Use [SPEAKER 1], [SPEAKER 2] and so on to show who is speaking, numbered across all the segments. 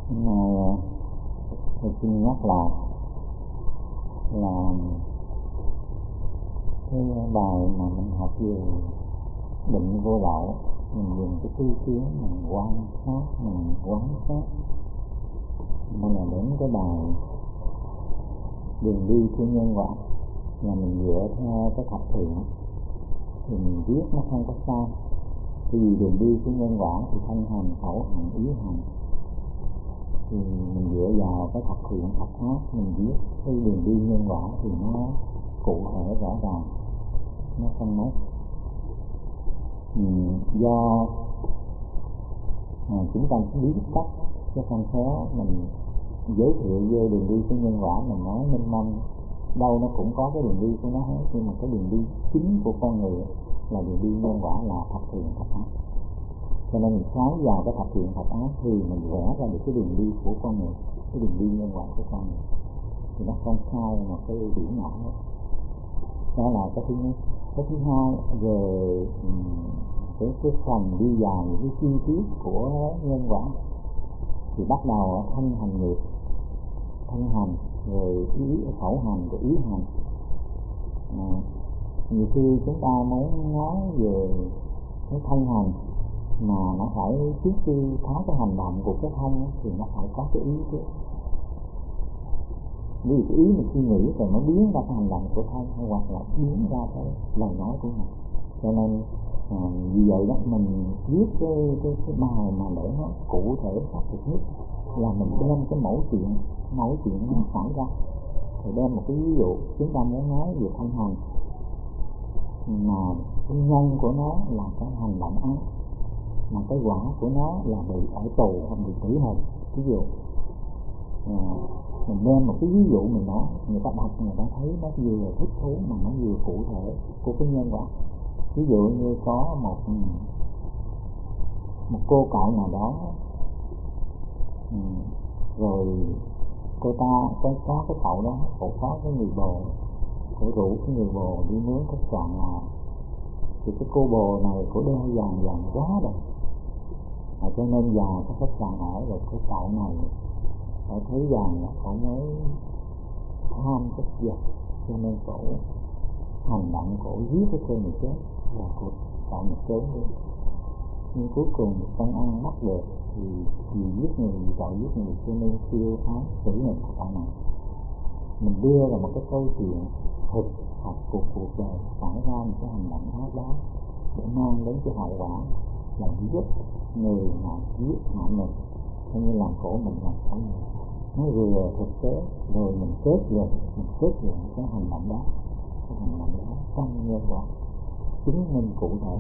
[SPEAKER 1] Này, tôi xin nhắc lại là cái bài mà mình học về định vô lậu, mình dùng cái tư kiến mình quan sát nên là đến cái bài đường đi của nhân quả là mình dựa theo cái thập thiện thì mình viết nó không có sai. Vì đường đi của nhân quả thì thân hành, khẩu hành, ý hành, thì mình dựa vào cái thập thiện thập ác mình viết cái đường đi nhân quả thì nó cụ thể rõ ràng, nó không mất. Do chúng ta biết cách chứ không khéo mình giới thiệu về đường đi của nhân quả, mình nói minh mông, đâu nó cũng có cái đường đi của nó hết, nhưng mà cái đường đi chính của con người là đường đi nhân quả, là thập thiện thập ác. Cho nên mình sáng vào cái thập thiện thập ác thì mình vẽ ra được cái đường đi của con người, cái đường đi nhân quả của con người, thì nó không sai một cái điểm nhỏ hết. Đó là cái thứ nhất. Cái thứ hai, về cái phần đi vào những cái chi tiết của nhân quả thì bắt đầu ở thân hành nghiệp, thân hành rồi khẩu hành rồi ý hành. Nhiều khi chúng ta muốn nói về cái thân hành mà nó phải trước khi có cái hành động của cái thân thì nó phải có cái ý trước. Vì cái ý mình suy nghĩ rồi nó biến ra cái hành động của thân, hoặc là biến ra cái lời nói của mình. Cho nên vì vậy đó mình viết cái bài mà để nó cụ thể xác thực nhất là mình đem cái mẫu chuyện nó xảy ra, thì đem một cái ví dụ. Chúng ta muốn nói về thân hành mà cái nhân của nó là cái hành động ác, mà cái quả của nó là bị ở tù hoặc bị tử hình. Ví dụ mình đem một cái ví dụ mình nói, người ta đọc người ta thấy nó vừa thích thú mà nó vừa cụ thể của cái nhân quả. Ví dụ như có một cô cậu nào đó, rồi cô ta có cái cậu đó, cậu có cái người bồ, cậu rủ cái người bồ đi mướn khách sạn nào, thì cái cô bồ này cổ đeo vàng quá rồi, cho nên vào cái khách sạn ở, rồi cái cậu này phải thấy vàng là cậu mới tham cái vật, cho nên cổ hành động, cổ giết cái cô này chết, và cậu này trốn đi. Nhưng cuối cùng công an bắt được thì giết người, cậu giết người, cho nên siêu án xử hình của cậu này. Mình đưa ra một cái câu chuyện thực học của cuộc đời xảy ra một cái hành động ác đó để mang đến cái hậu quả là giết người mà giết hại mình, coi như làm khổ mình làm khổ người. Nó vừa thực tế rồi mình kết luận cái hành động đó, trong nhân quả chứng minh cụ thể.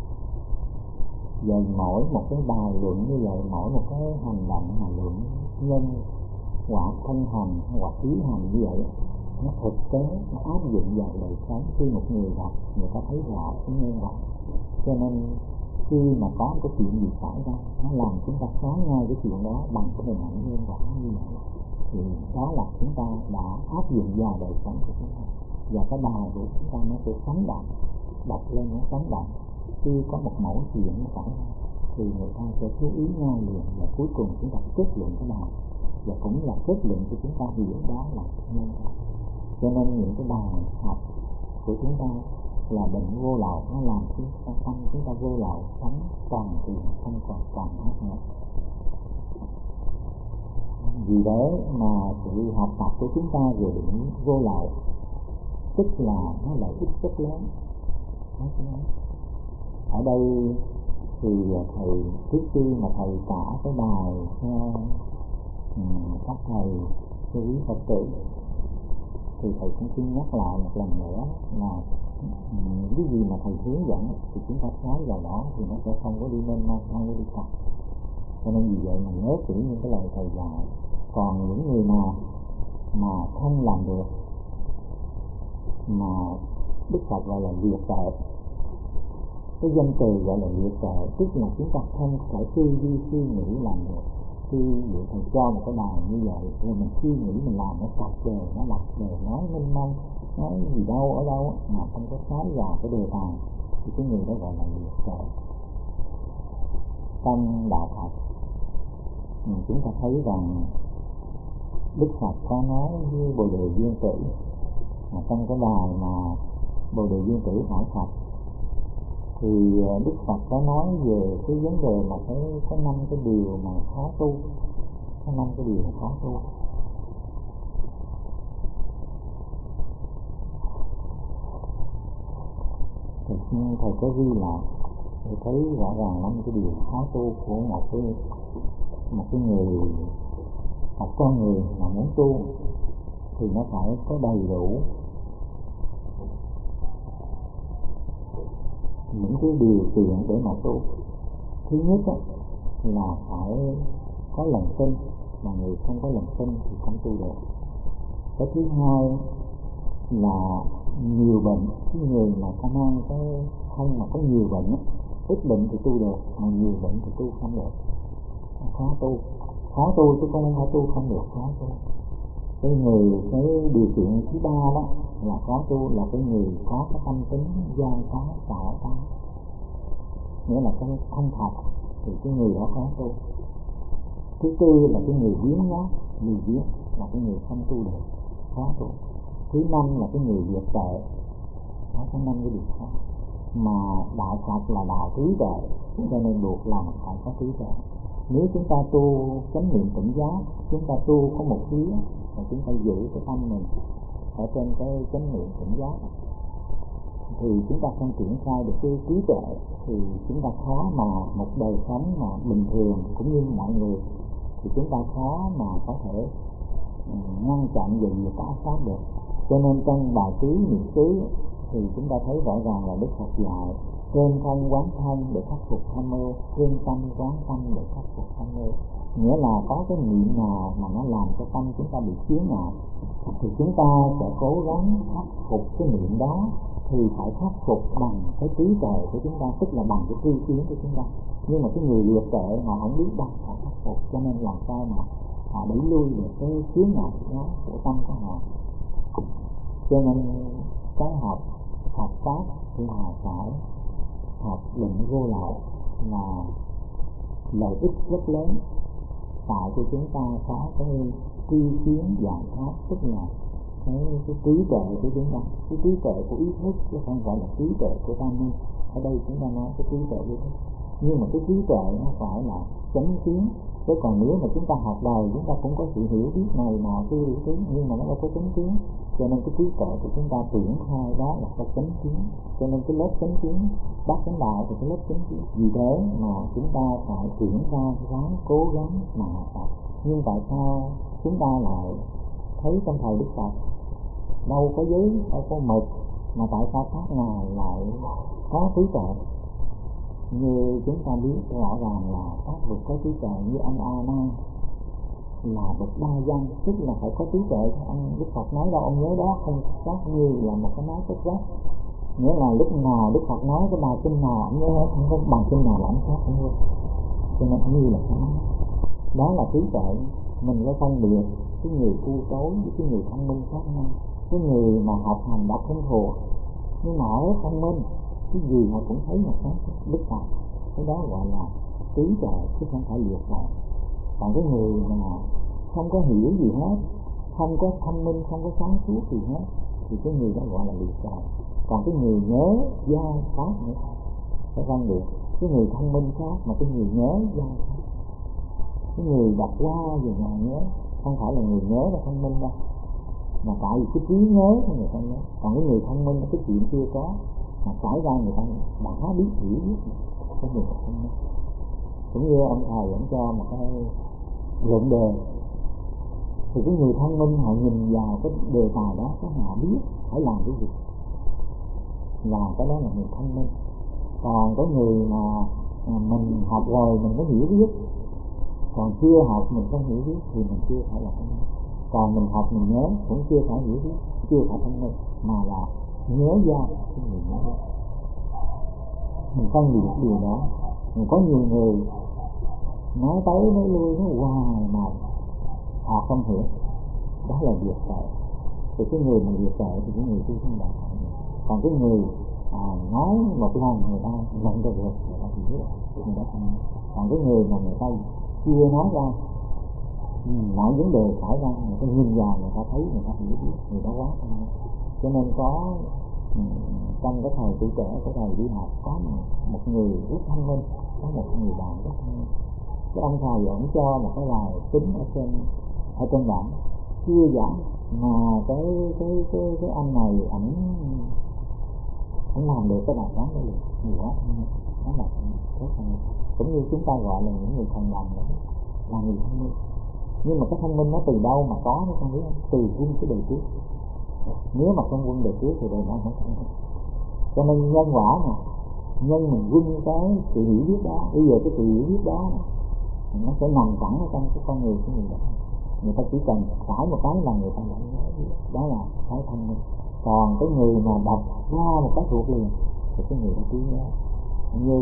[SPEAKER 1] Về mỗi một cái bài luận như vậy, mỗi một cái hành động mà luận nhân quả thân hành hoặc ý hành như vậy, nó thực tế, nó áp dụng vào đời sống. Khi một người đọc, người ta thấy rõ cái nhân quả. Cho nên khi mà có cái chuyện gì xảy ra, nó làm chúng ta sáng ngay cái chuyện đó bằng cái hình ảnh nhân quả như vậy, thì đó là chúng ta đã áp dụng vào đời sống của chúng ta. Và cái bài của chúng ta nó sẽ sống động, đọc lên nó sống động. Khi có một mẫu chuyện nó xảy ra thì người ta sẽ chú ý ngay liền, và cuối cùng chúng ta kết luận cái bài, và cũng là kết luận cho chúng ta hiểu đó là nhân quả. Cho nên những cái bài học của chúng ta là định vô lậu, nó làm tâm chúng ta vô lậu, sống toàn thiện, không còn toàn ác nữa. Vì thế mà sự học tập của chúng ta về định vô lậu tức là nó lợi ích rất lớn. Ở đây thì thầy trước khi mà thầy trả cái bài cho các thầy, cho quý Phật tử, thì thầy cũng xin nhắc lại một lần nữa là những cái gì mà thầy hướng dẫn thì chúng ta nói vào đó thì nó sẽ không có đi mênh mông, không có đi tắt. Cho nên vì vậy mình nhớ kỹ những cái lời thầy dạy. Còn những người nào mà không làm được, mà Đức Phật gọi là liệt tệ, cái danh từ gọi là liệt tệ, tức là chúng ta không phải tư duy suy nghĩ làm được. Khi dụ thầy cho một cái bài như vậy, rồi mình suy nghĩ mình làm nó sạch về, nó lặp về, nói minh mông, nói gì đâu ở đâu mà không có nói vào cái đề tài, thì cái người đó gọi là liệt tệ. Trong đạo Phật chúng ta thấy rằng Đức Phật có nói với Bồ Đề Viên Tử trong cái bài mà Bồ Đề Viên Tử hỏi Phật, thì Đức Phật có nói về cái vấn đề là có 5 cái điều mà khó tu, có 5 cái điều khó tu. Thầy có ghi lại để thấy rõ ràng 5 cái điều khó tu của một con người mà muốn tu thì nó phải có đầy đủ những cái điều kiện để mà tu. Thứ nhất là phải có lòng tin, mà người không có lòng tin thì không tu được. Cái thứ hai là nhiều bệnh, cái người mà có mang cái không mà có nhiều bệnh, ít bệnh thì tu được, mà nhiều bệnh thì tu không được, khó tu chứ không phải tu không được, khó tu. Cái điều kiện thứ ba đó là khó tu là cái người có cái tâm tính gian trá xảo trá, nghĩa là cái không thật, thì cái người đó khó tu. Thứ tư là cái người biếng nhác, người biếng là cái người không tu được, khó tu. Thứ năm là cái người diệt tệ. Đó có 5 cái điều khó. Mà đạo Phật là đạo trí tuệ, cho nên buộc lòng phải có trí tuệ. Nếu chúng ta tu chánh niệm tỉnh giác, chúng ta tu có một phía, và chúng ta giữ cái tâm mình ở trên cái chánh niệm tỉnh giác, thì chúng ta không triển khai được cái trí tuệ, thì chúng ta khó mà một đời sống mà bình thường cũng như mọi người, thì chúng ta khó mà có thể ngăn chặn về việc ác pháp được. Cho nên trong bài tứ niệm xứ thì chúng ta thấy rõ ràng là Đức Phật dạy trên thân quán thân để khắc phục tham mưu, trên tâm quán tâm để khắc phục tham mưu. Nghĩa là có cái niệm nào mà nó làm cho tâm chúng ta bị chướng ngại thì chúng ta sẽ cố gắng khắc phục cái niệm đó, thì phải khắc phục bằng cái trí tuệ của chúng ta, tức là bằng cái tri kiến của chúng ta. Nhưng mà cái người liệt tệ họ không biết đâu họ khắc phục, cho nên làm sao mà họ đẩy lui được cái chướng ngại đó của tâm của họ. Cho nên cái học Phật pháp là phải học định vô lậu, là lợi ích rất lớn, tạo cho chúng ta có cái tri kiến giải thoát, tức là cái trí tuệ của chúng ta, cái trí tuệ của ý thức, chứ không phải là trí tuệ của tâm linh. Ở đây chúng ta nói cái trí tuệ ý thức, nhưng mà cái trí tuệ nó phải là chánh kiến. Chứ còn nếu mà chúng ta học đời, chúng ta cũng có sự hiểu biết này nọ cái hiểu biết, nhưng mà nó đâu có chánh kiến. Cho nên cái trí tuệ của chúng ta triển khai đó là cái chánh kiến. Cho nên cái lớp chánh kiến bát chánh đạo thì cái lớp chánh kiến. Vì thế mà chúng ta phải triển khai, ráng cố gắng mà học tập. Nhưng tại sao chúng ta lại thấy trong thời Đức Phật đâu có giấy, đâu có mực, mà tại sao các ngài lại có trí tuệ? Như chúng ta biết rõ ràng là các bậc có trí tuệ như anh A Nan là bậc đa văn, tức là phải có trí tuệ. Anh Đức Phật nói đâu ông nhớ đó, không khác như là một cái nói chất rác. Nghĩa là lúc nào Đức Phật nói cái bài kinh nào ông nhớ, không có bài kinh nào là ông khác không luôn. Cho nên như là cái đó là trí tuệ. Mình phải phân biệt cái người cu tối với cái người thông minh khác nhau. Cái người mà học hành đọc không thuộc nhưng mà họ rất thông minh, cái gì họ cũng thấy một cái Đức Phật, cái đó gọi là trí tuệ chứ không phải liệt tuệ. Còn cái người mà không có hiểu gì hết, không có thông minh, không có sáng suốt gì hết, thì cái người đó gọi là liệt tuệ. Còn cái người nhớ dai khác nữa, phải phân biệt. Cái người thông minh khác mà cái người nhớ dai khác. Cái người đọc qua về nhà nhớ, không phải là người nhớ là thông minh đâu, mà tại vì cái trí nhớ của người ta nhớ. Còn cái người thông minh cái chuyện chưa có mà xảy ra người ta đã biết hiểu biết cái người thông minh. Cũng như ông thầy ông cho một cái luận đề, thì cái người thông minh họ nhìn vào cái đề tài đó, cái họ biết phải làm cái gì, là cái đó là người thông minh. Còn cái người mà mình học rồi mình có hiểu biết, còn chưa học mình không hiểu biết thì mình chưa phải là thông minh. Còn mình học mình nhớ cũng chưa phải hiểu biết, chưa phải thông minh, mà là nhớ ra cái người nhớ ra. Mình phân biệt điều đó. Mình có nhiều người nói tới nói lui nói hoài mà họ không hiểu, đó là việc tệ. Thì cái người mà việc tệ thì cái người tu không đạt. Còn cái người nói một lần người ta nhận được, người ta hiểu, người ta không. Còn cái người mà người ta chưa nói ra mọi vấn đề xảy ra người ta nhìn vào, người ta thấy, người ta hiểu biết, người ta quá thông minh. Cho nên có trong cái thời tuổi trẻ, cái thời đi học, có một người rất thông minh, có một người bạn rất thông minh. Cái ông thầy ổng cho một cái bài tính ở trên bảng chưa giảng, mà cái anh này ổng làm được cái bài toán đó liền, nhiều quá thông minh, nó là rất thông minh. Cũng như chúng ta gọi là những người thần đồng đó, là người thông minh. Nhưng mà cái thông minh nó từ đâu mà có, nó không biết, từ quân cái đời trước. Nếu mà không quân đời trước thì đời này không thông minh. Cho nên nhân quả mà nhân mình quân cái sự hiểu biết đó, bây giờ cái sự hiểu biết đó nó sẽ nằm sẵn ở trong cái con người của người đó. Người ta chỉ cần phải một cái là người ta đã biết, đó là cái thông minh. Còn cái người mà đọc ra một cái thuộc liền thì cái người đó trí nhớ. Như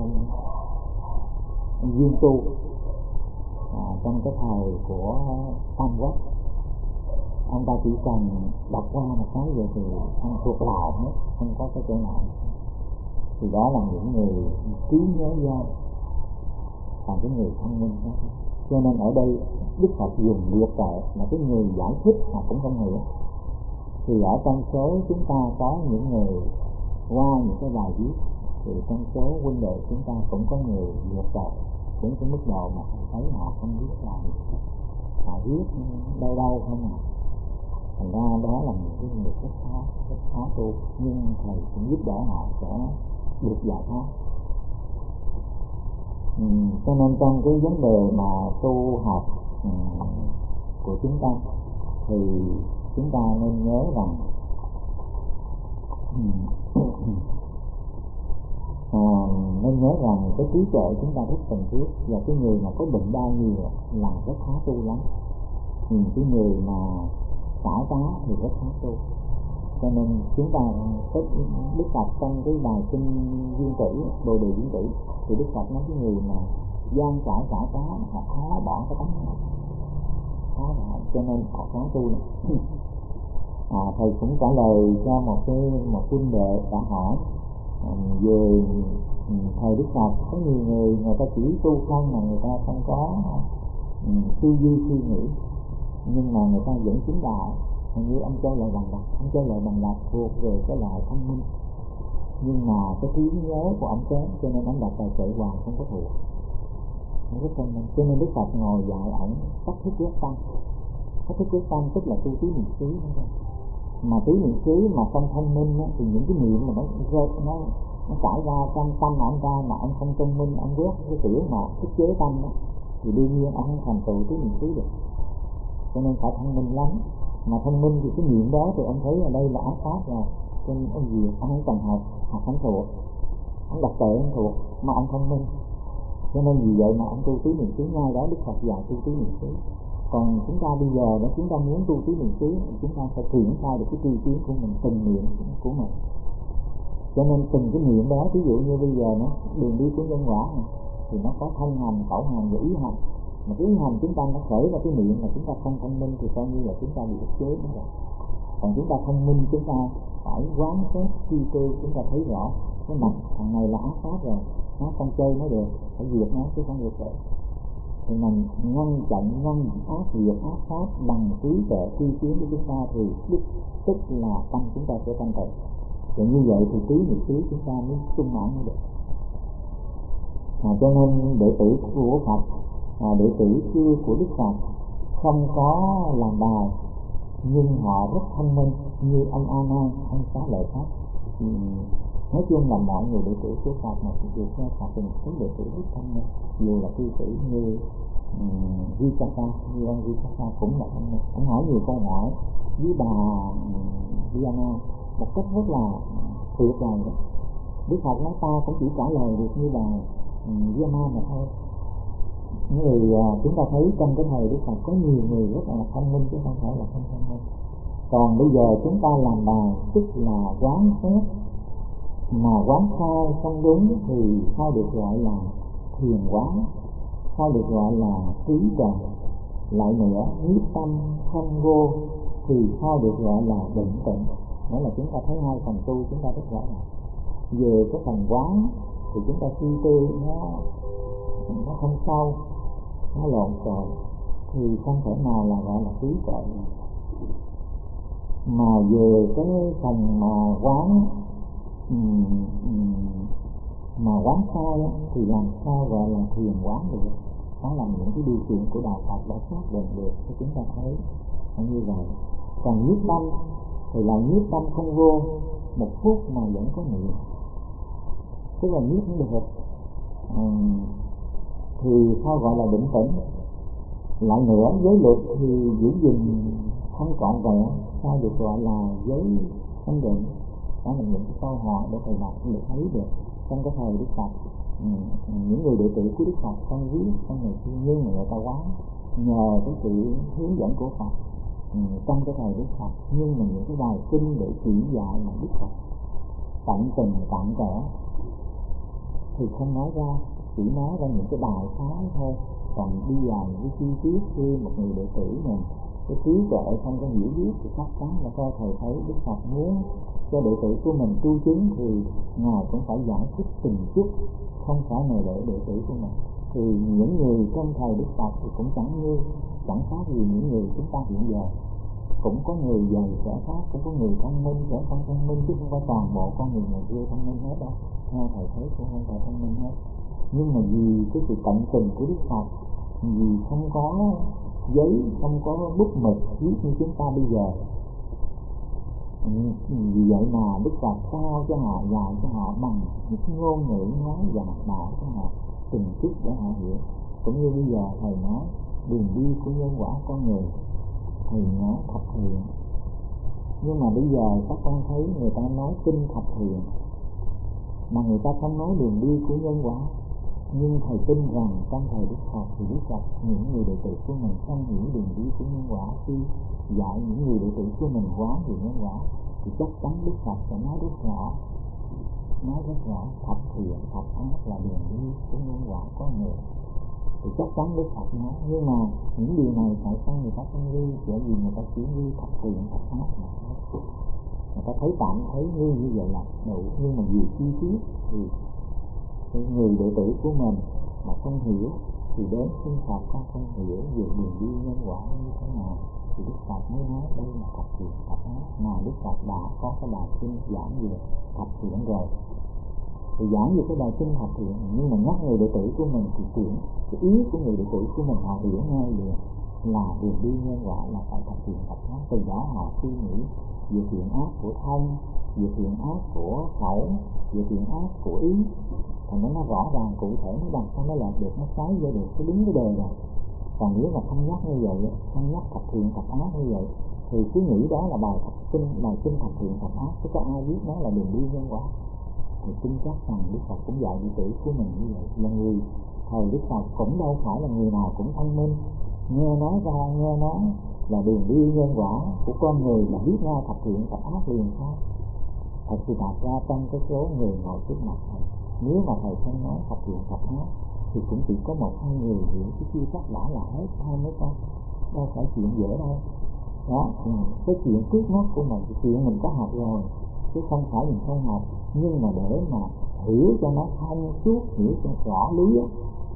[SPEAKER 1] Dương Tu trong cái thời của Tam Quốc, ông ta chỉ cần đọc qua một cái rồi thì ông thuộc lào hết, không có cái chỗ nào. Thì đó là những người trí nhớ dai, còn cái người thông minh đó. Cho nên ở đây Đức Phật dùng liệt kệ là cái người giải thích mà cũng không hiểu. Thì ở trong số chúng ta có những người qua những cái bài viết, thì trong số huynh đệ chúng ta cũng có người liệt kệ đến cái mức độ mà thấy họ không biết làm, họ viết đâu đâu không à. Thành ra đó là những cái người rất khó tu, nhưng thầy cũng giúp đỡ họ sẽ được giải thoát. Cho nên trong cái vấn đề mà tu học của chúng ta thì chúng ta nên nhớ rằng cái trí tuệ chúng ta rất cần thiết, và cái người mà có bệnh đau nhiều là rất khó tu lắm. Cái người mà xả tá thì rất khó tu. Cho nên chúng ta có Đức Phật trong cái bài kinh Viên Tử, Bồ Đề Viên Tử, thì Đức Phật nói cái người mà gian trải xả tá họ khó bỏ cái tánh này, khó bỏ, cho nên họ khó tu này. Thầy cũng trả lời cho một huynh đệ đã hỏi về thời Đức Phật, có nhiều người ta chỉ tu không mà người ta không có tư duy suy nghĩ, nhưng mà người ta vẫn chứng đạo. Như ông Châu Lợi Bằng Lập thuộc về cái loại thông minh, nhưng mà cái trí nhớ của ông kém, cho nên ông đạt tài tuệ hoàng không có thuộc. Cho nên Đức Phật ngồi dạy ổng cách thức quyết tâm. Cách thức quyết tâm tức là tu trí niệm xứ. Mà trí niệm xứ mà không thông minh á, thì những cái niệm mà nó xảy ra trong tâm ông ra mà ông không thông minh, ông quét cái tiểu mà thức chế tâm đó, thì đương nhiên ông không thành tựu trí niệm xứ được. Cho nên phải thông minh lắm. Mà thông minh thì cái niệm đó thì ông thấy ở đây là ác pháp rồi, cho nên ông gì ông không cần học không thuộc, ông đặt tệ không thuộc, mà ông thông minh. Cho nên vì vậy mà ông tu trí niệm xứ ngay đó. Đức Phật dạy tu trí niệm xứ. Còn chúng ta bây giờ đó, chúng ta muốn tu trí niệm xứ, chúng ta phải triển khai được cái tri kiến của mình, từng niệm của mình. Cho nên từng cái niệm đó, ví dụ như bây giờ nó đường đi của nhân quả này, thì nó có thân hành, khẩu hành và ý hành. Mà cái ý hành chúng ta nó khởi ra cái niệm mà chúng ta không thông minh thì coi như là chúng ta bị ức chế nữa rồi. Còn chúng ta thông minh, chúng ta phải quán xét chi tư, chúng ta thấy rõ cái mặt thằng này là ác pháp rồi, nó không chơi nó được, phải diệt nó chứ không được rồi. Thì mình ngăn chặn ác diệt ác pháp bằng trí tuệ tri kiến của chúng ta thì tức là tâm chúng ta sẽ thanh tịnh. Và như vậy thì trí niệm xứ chúng ta mới sung mãn được. Cho nên đệ tử của Phật, đệ tử xưa của Đức Phật không có làm bài, nhưng họ rất thông minh, như ông A Nan, ông Xá Lợi Pháp. Nói chung là mọi người đệ tử của Phật mà cũng được theo Phật thì một số đệ tử rất thông minh, dù là cư sĩ như Visakha, như ông Visakha cũng là thông minh. Ông hỏi nhiều câu hỏi với bà Diana một cách rất là tuyệt vời đó. Đức Phật nói ta cũng chỉ trả lời được như bà Diana mà thôi. Người chúng ta thấy trong cái thời Đức Phật có nhiều người rất là thông minh chứ không phải là không thông minh. Còn bây giờ chúng ta làm bài tức là quán xét, mà quán sai không đúng thì sao được gọi là thiền quán, sao được gọi là trí tuệ. Lại nữa, nhiếp tâm không vô thì sao được gọi là định tĩnh. Đó là chúng ta thấy hai phần tu chúng ta rất rõ ràng. Về cái phần quán thì chúng ta suy tư nó không sâu, nó lộn xộn. thì không thể nào là gọi là trí tuệ. Mà về cái phần mà quán sai thì làm sao gọi là thiền quán được? Đó là những cái điều kiện của đạo Phật đã xác định được cho chúng ta thấy như vậy. Còn nhiếp tâm thì là nhiếp tâm không vô, một phút mà vẫn có niệm, tức là nhiếp không được. Thì sao gọi là định tĩnh? Lại nữa, giới luật thì giữ gìn không trọn vẹn, sao được gọi là giới thanh định? Đó là những cái câu hỏi để thầy đọc để thấy được trong cái thời Đức Phật. Những người đệ tử của Đức Phật không viết trong này kia, nhưng mà người ta quán nhờ cái sự hướng dẫn của Phật trong cái thời Đức Phật. Nhưng mà những cái bài kinh để chỉ dạy mà Đức Phật tận tình tận kẽ thì không nói ra, chỉ nói ra những cái bài phái thôi. Còn đi vào những cái chi tiết khi một người đệ tử mình cái trí tuệ không có hiểu biết thì chắc chắn là coi thầy thấy Đức Phật muốn cho đệ tử của mình tu chứng thì Ngài cũng phải giải thích từng chút, không phải này để đệ tử của mình. Thì những người trong thời Đức Phật thì cũng chẳng khác gì những người chúng ta hiện giờ. Cũng có người dày sẽ khác, cũng có người thông minh sẽ không thông minh, chứ không phải toàn bộ con người ngày xưa thông minh hết đâu. Theo thầy thấy cũng không phải thông minh hết. Nhưng mà vì cái sự tận tình của Đức Phật, vì không có giấy, không có bút mực viết như chúng ta bây giờ, vì vậy mà Đức Phật sao cho họ, dạy cho họ bằng những ngôn ngữ nói và mặt đạo cho họ từng chút để họ hiểu. Cũng như bây giờ thầy nói đường đi của nhân quả con người, thầy nói thập thiện. Nhưng mà bây giờ các con thấy người ta nói kinh thập thiện mà người ta không nói đường đi của nhân quả. Nhưng thầy tin rằng trong thời Đức Phật thì Đức Phật những người đệ tử của mình không hiểu đường đi của nhân quả, khi dạy những người đệ tử của mình quán về nhân quả thì chắc chắn Đức Phật sẽ nói rất rõ thập thiện thập ác là đường đi của nhân quả có người. Thì chắc chắn Đức Phật nói, nhưng mà những điều này tại sao người ta không ghi? Bởi vì người ta chỉ ghi thập thiện thập ác mà thôi. Người ta thấy tạm thấy như vậy là đủ, nhưng mà nhiều chi tiết thì người đệ tử của mình mà không hiểu thì đến xin Phật con không hiểu về đường đi nhân quả như thế nào thì Đức Phật mới nói đây là thập thiện thập ác. Mà Đức Phật đã có cái bài kinh giảng về thập thiện rồi, thì giảng về cái bài kinh thập thiện, nhưng mà nhắc người đệ tử của mình thì chuyện cái ý của người đệ tử của mình họ hiểu ngay liền là đường đi nhân quả là phải thập thiện thập ác. Từ đó họ suy nghĩ về thiện ác của thân, về thiện ác của khẩu, về thiện ác của ý, thành nó rõ ràng cụ thể, nó làm sao nó làm được, nó xoáy vô được cái đúng cái đề rồi. Còn nếu mà không nhắc như vậy, không nhắc thập thiện thập ác như vậy thì cứ nghĩ đó là bài kinh thập thiện thập ác, chứ có ai biết nó là đường đi nhân quả. Thì tin chắc rằng Đức Phật cũng dạy đệ tử của mình như vậy. Là người thời Đức Phật cũng đâu phải là người nào cũng thông minh, nghe nói là đường đi nhân quả của con người là biết ra thập thiện thập ác liền sao? Thật sự đạt ra trong cái số người ngồi trước mặt thầy, nếu mà thầy không nói thập thiện thập ác thì cũng chỉ có một hai người hiểu, chứ chưa chắc đã là hết hai mấy con, đâu phải chuyện dễ đâu. Đó, cái chuyện trước mắt của mình, cái chuyện mình có học rồi, chứ không phải mình không học. Nhưng mà để mà hiểu cho nó thông suốt, hiểu cho rõ lý á,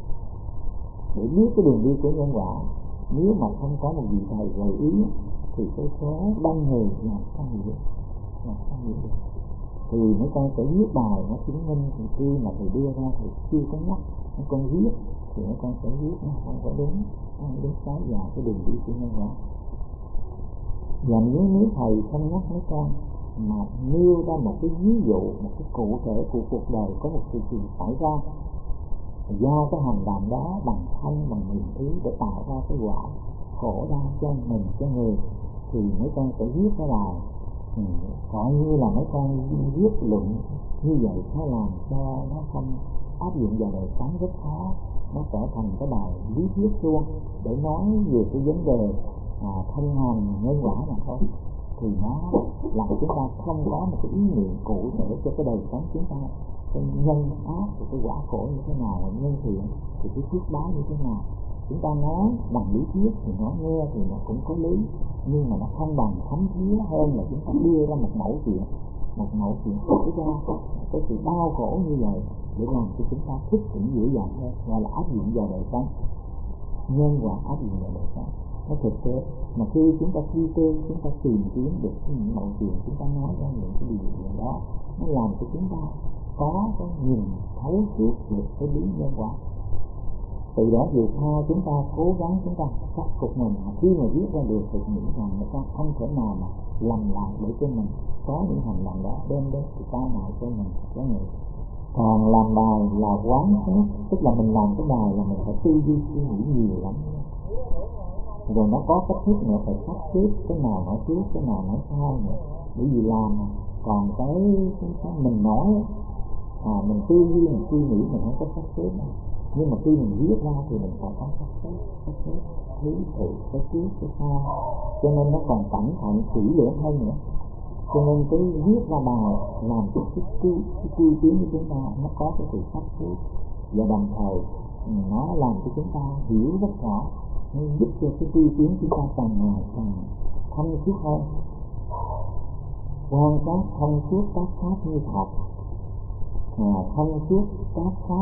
[SPEAKER 1] để biết cái đường đi của nhân quả, nếu mà không có một vị thầy gợi ý thì cái số đông người làm sao hiểu được. Thì mấy con sẽ viết bài nó chứng minh, thì khi mà thầy đưa ra thì chưa có nhắc, mấy con viết thì mấy con sẽ viết nó không có đúng cái vào cái đường đi của nhân quả. Và nếu thầy không nhắc mấy con mà nêu ra một cái ví dụ, một cái cụ thể của cuộc đời có một sự chuyện xảy ra do cái hành động đó bằng thân bằng niệm ý để tạo ra cái quả khổ đau cho mình, cho người, thì mấy con sẽ viết cái bài coi như là mấy con viết luận như vậy, nó làm cho nó không áp dụng vào đời sống rất khó. Nó trở thành cái bài lý thuyết suông để nói về cái vấn đề thân hành nhân quả mà thôi, thì nó làm chúng ta không có một cái ý niệm cụ thể cho cái đời sống chúng ta. Cái nhân ác thì cái quả khổ như thế nào, và nhân thiện thì cái phước báo như thế nào. Chúng ta nói bằng lý thuyết thì nó nghe thì nó cũng có lý, nhưng mà nó không bằng thấm thía hơn là chúng ta đưa ra một mẫu chuyện xảy ra cái sự đau khổ như vậy để làm cho chúng ta thức tỉnh dễ dàng hơn, gọi là áp dụng vào đời sống, nhân quả áp dụng vào đời sống. nó thực tế. Mà khi chúng ta suy tư, chúng ta tìm kiếm được những mẫu chuyện, chúng ta nói ra những cái điều gì đó, nó làm cho chúng ta có cái nhìn thấu suốt được cái lý nhân quả. Từ đó vượt qua, chúng ta cố gắng, chúng ta khắc phục mình. Khi mà viết ra được thì nghĩ rằng người ta không thể nào mà lầm lại để cho mình có những hành động đó đem đến sự tai hại cho mình cái người. Còn làm bài là quán xét, tức là mình làm cái bài là mình phải tư duy suy nghĩ nhiều lắm, rồi nó có cách thức nữa, phải sắp xếp cái nào nói trước, cái nào nói sau nữa, bởi vì làm. Còn cái mình nói mình tư duy, mình suy nghĩ, mình không có sắp xếp nữa. Nhưng mà khi mình viết ra thì mình phải có sắp xếp thứ tự, cái trước cái sau, cho nên nó còn cẩn thận kỹ lưỡng hơn nữa. Cho nên cái viết ra bài làm cho cái tư tiến của chúng ta nó có cái sự sắp xếp, và đồng thời nó làm cho chúng ta hiểu rất rõ, nó giúp cho cái tư tiến chúng ta càng ngày càng thông suốt hơn. Quan sát thông suốt các pháp như thật, thông suốt các pháp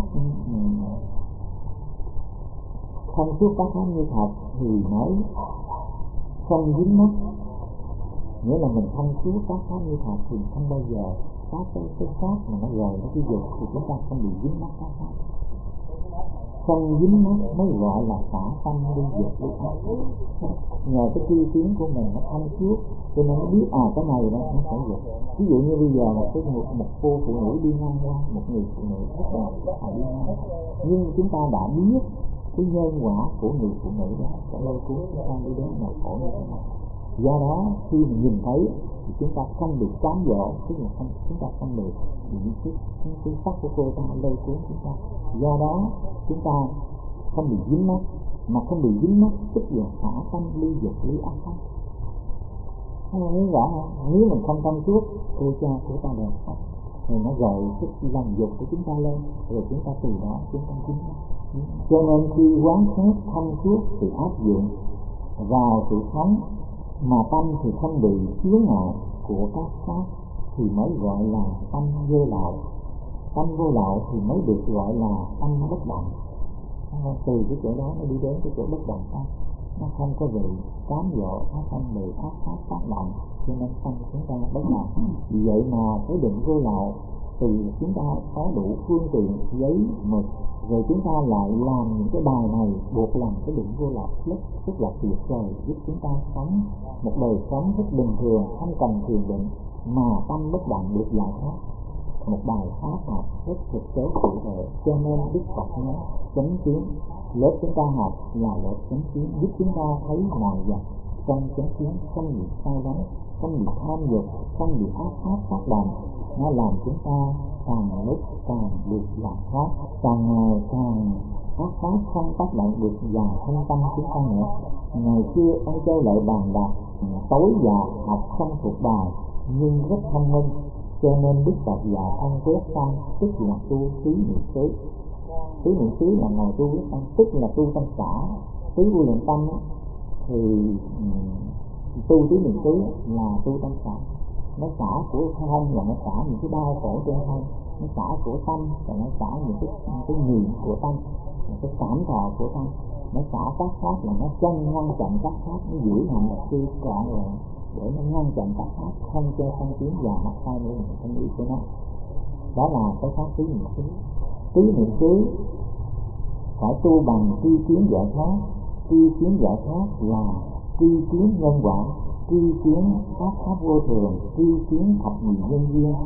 [SPEAKER 1] như thật thì mới không dính mắc. Nghĩa là mình thông suốt các pháp như thật thì không bao giờ các cái pháp mà nó rồi nó cái dục thì chúng ta không bị dính mắc các pháp. Không dính mắc mới gọi là xả tâm đi dục đi ác. Nhờ cái tri kiến của mình nó thông suốt cho nên nó biết cái này đó nó sẽ dục. Ví dụ như bây giờ là cái một cô phụ nữ đi ngang qua, một người phụ nữ rất là đi ngang, nhưng chúng ta đã biết cái nhân quả của người phụ nữ đó sẽ lôi cuốn chúng ta đi đến nỗi khổ như thế nào. Do đó khi mình nhìn thấy thì chúng ta không được cám dỗ, tức là chúng ta không được những cái sắc của cô ta lôi cuốn chúng ta. Do đó chúng ta không bị dính mắc, mà không bị dính mắc tức là xả tâm ly dục ly ác pháp. Không rõ không? Nếu mình không thông suốt, cô cha của ta đều pháp thì nó gọi cái lòng dục của chúng ta lên, rồi chúng ta từ đó chúng ta dính mắc. Cho nên khi quán xét thông suốt thì áp dụng vào sự sống, mà tâm thì không bị chướng ngại của các pháp thì mới gọi là tâm vô lậu. Tâm vô lậu thì mới được gọi là tâm bất động. Từ cái chỗ đó nó đi đến cái chỗ bất động tâm, nó không có bị cám dỗ, nó không bị ác pháp tác động, cho nên tâm chúng ta bất động. Vì vậy mà cái định vô lậu thì chúng ta có đủ phương tiện giấy mực, rồi chúng ta lại làm những cái bài này buộc làm cái định vô lậu rất là tuyệt vời, giúp chúng ta sống một đời sống rất bình thường, không cần thiền định mà tâm bất động được giải thoát. Một bài pháp học rất thực tế cụ thể, cho nên Đức Phật nói chánh kiến. Lớp chúng ta học là lớp chánh kiến, giúp chúng ta thấy mọi vật trong chánh kiến, không bị sai lắm, không bị tham dục, không bị ác pháp tác động. Nó làm chúng ta càng lúc càng được giải thoát, càng ngày càng ác pháp không tác động được vào thân tâm chúng ta nữa. Ngày xưa ông Châu Lợi bàn bạc tối dạ học không thuộc bài nhưng rất thông minh, cho nên Đức Phật dạy ông quét tâm, tức là tu tứ niệm xứ. Tứ niệm xứ là ngồi tu quyết tâm, tức là tu tâm xả. Tứ vô lượng tâm thì tu tứ niệm xứ là tu tâm xả. Nó xả của thân là nó xả những cái đau khổ trên thân, nó xả của tâm là nó xả những cái niệm của tâm, những cái cảm thọ của tâm. Nó xả các pháp là nó chân ngăn chặn các pháp, nó giữ hành là sư trọn rồi để nó ngăn chặn các pháp, không cho thân tiến vào mặt sai nữa thân ý của nó. Đó là cái pháp tứ niệm xứ. Tứ niệm xứ phải tu bằng tri kiến giải thoát. Tri kiến giải thoát là tri kiến nhân quả, tri kiến các pháp vô thường, tri kiến thập nhị nhân duyên.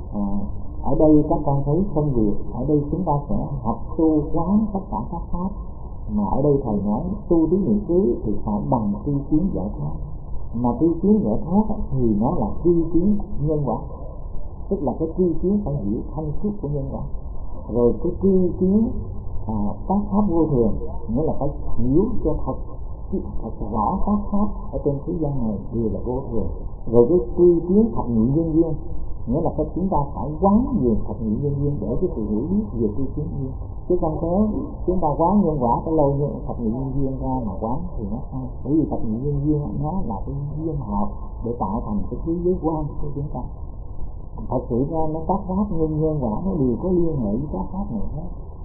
[SPEAKER 1] Ở đây các con thấy phân biệt, ở đây chúng ta sẽ học tu quán tất cả các pháp, mà ở đây thầy nói tu tứ niệm xứ thì phải bằng tri kiến giải thoát. Mà tri kiến giải thoát thì nó là tri kiến nhân quả, tức là cái tri kiến phải hiểu thông suốt của nhân quả. Rồi cái tri kiến các pháp vô thường, nghĩa là phải hiểu cho thật rõ các pháp ở trên thế gian này đều là vô thường. Rồi cái tri kiến thập nhị nhân duyên, nghĩa là chúng ta phải quán về thập nhị nhân duyên để cái sự hiểu biết về tri kiến duyên. Chứ không có chúng ta quán nhân quả cái lâu như thập nhị nhân duyên ra mà quán thì nó sai. Bởi vì thập nhị nhân duyên nó là cái duyên hợp để tạo thành cái thế giới quan của chúng ta. Thật sự ra nó các pháp nhân quả nó đều có liên hệ với các pháp này hết.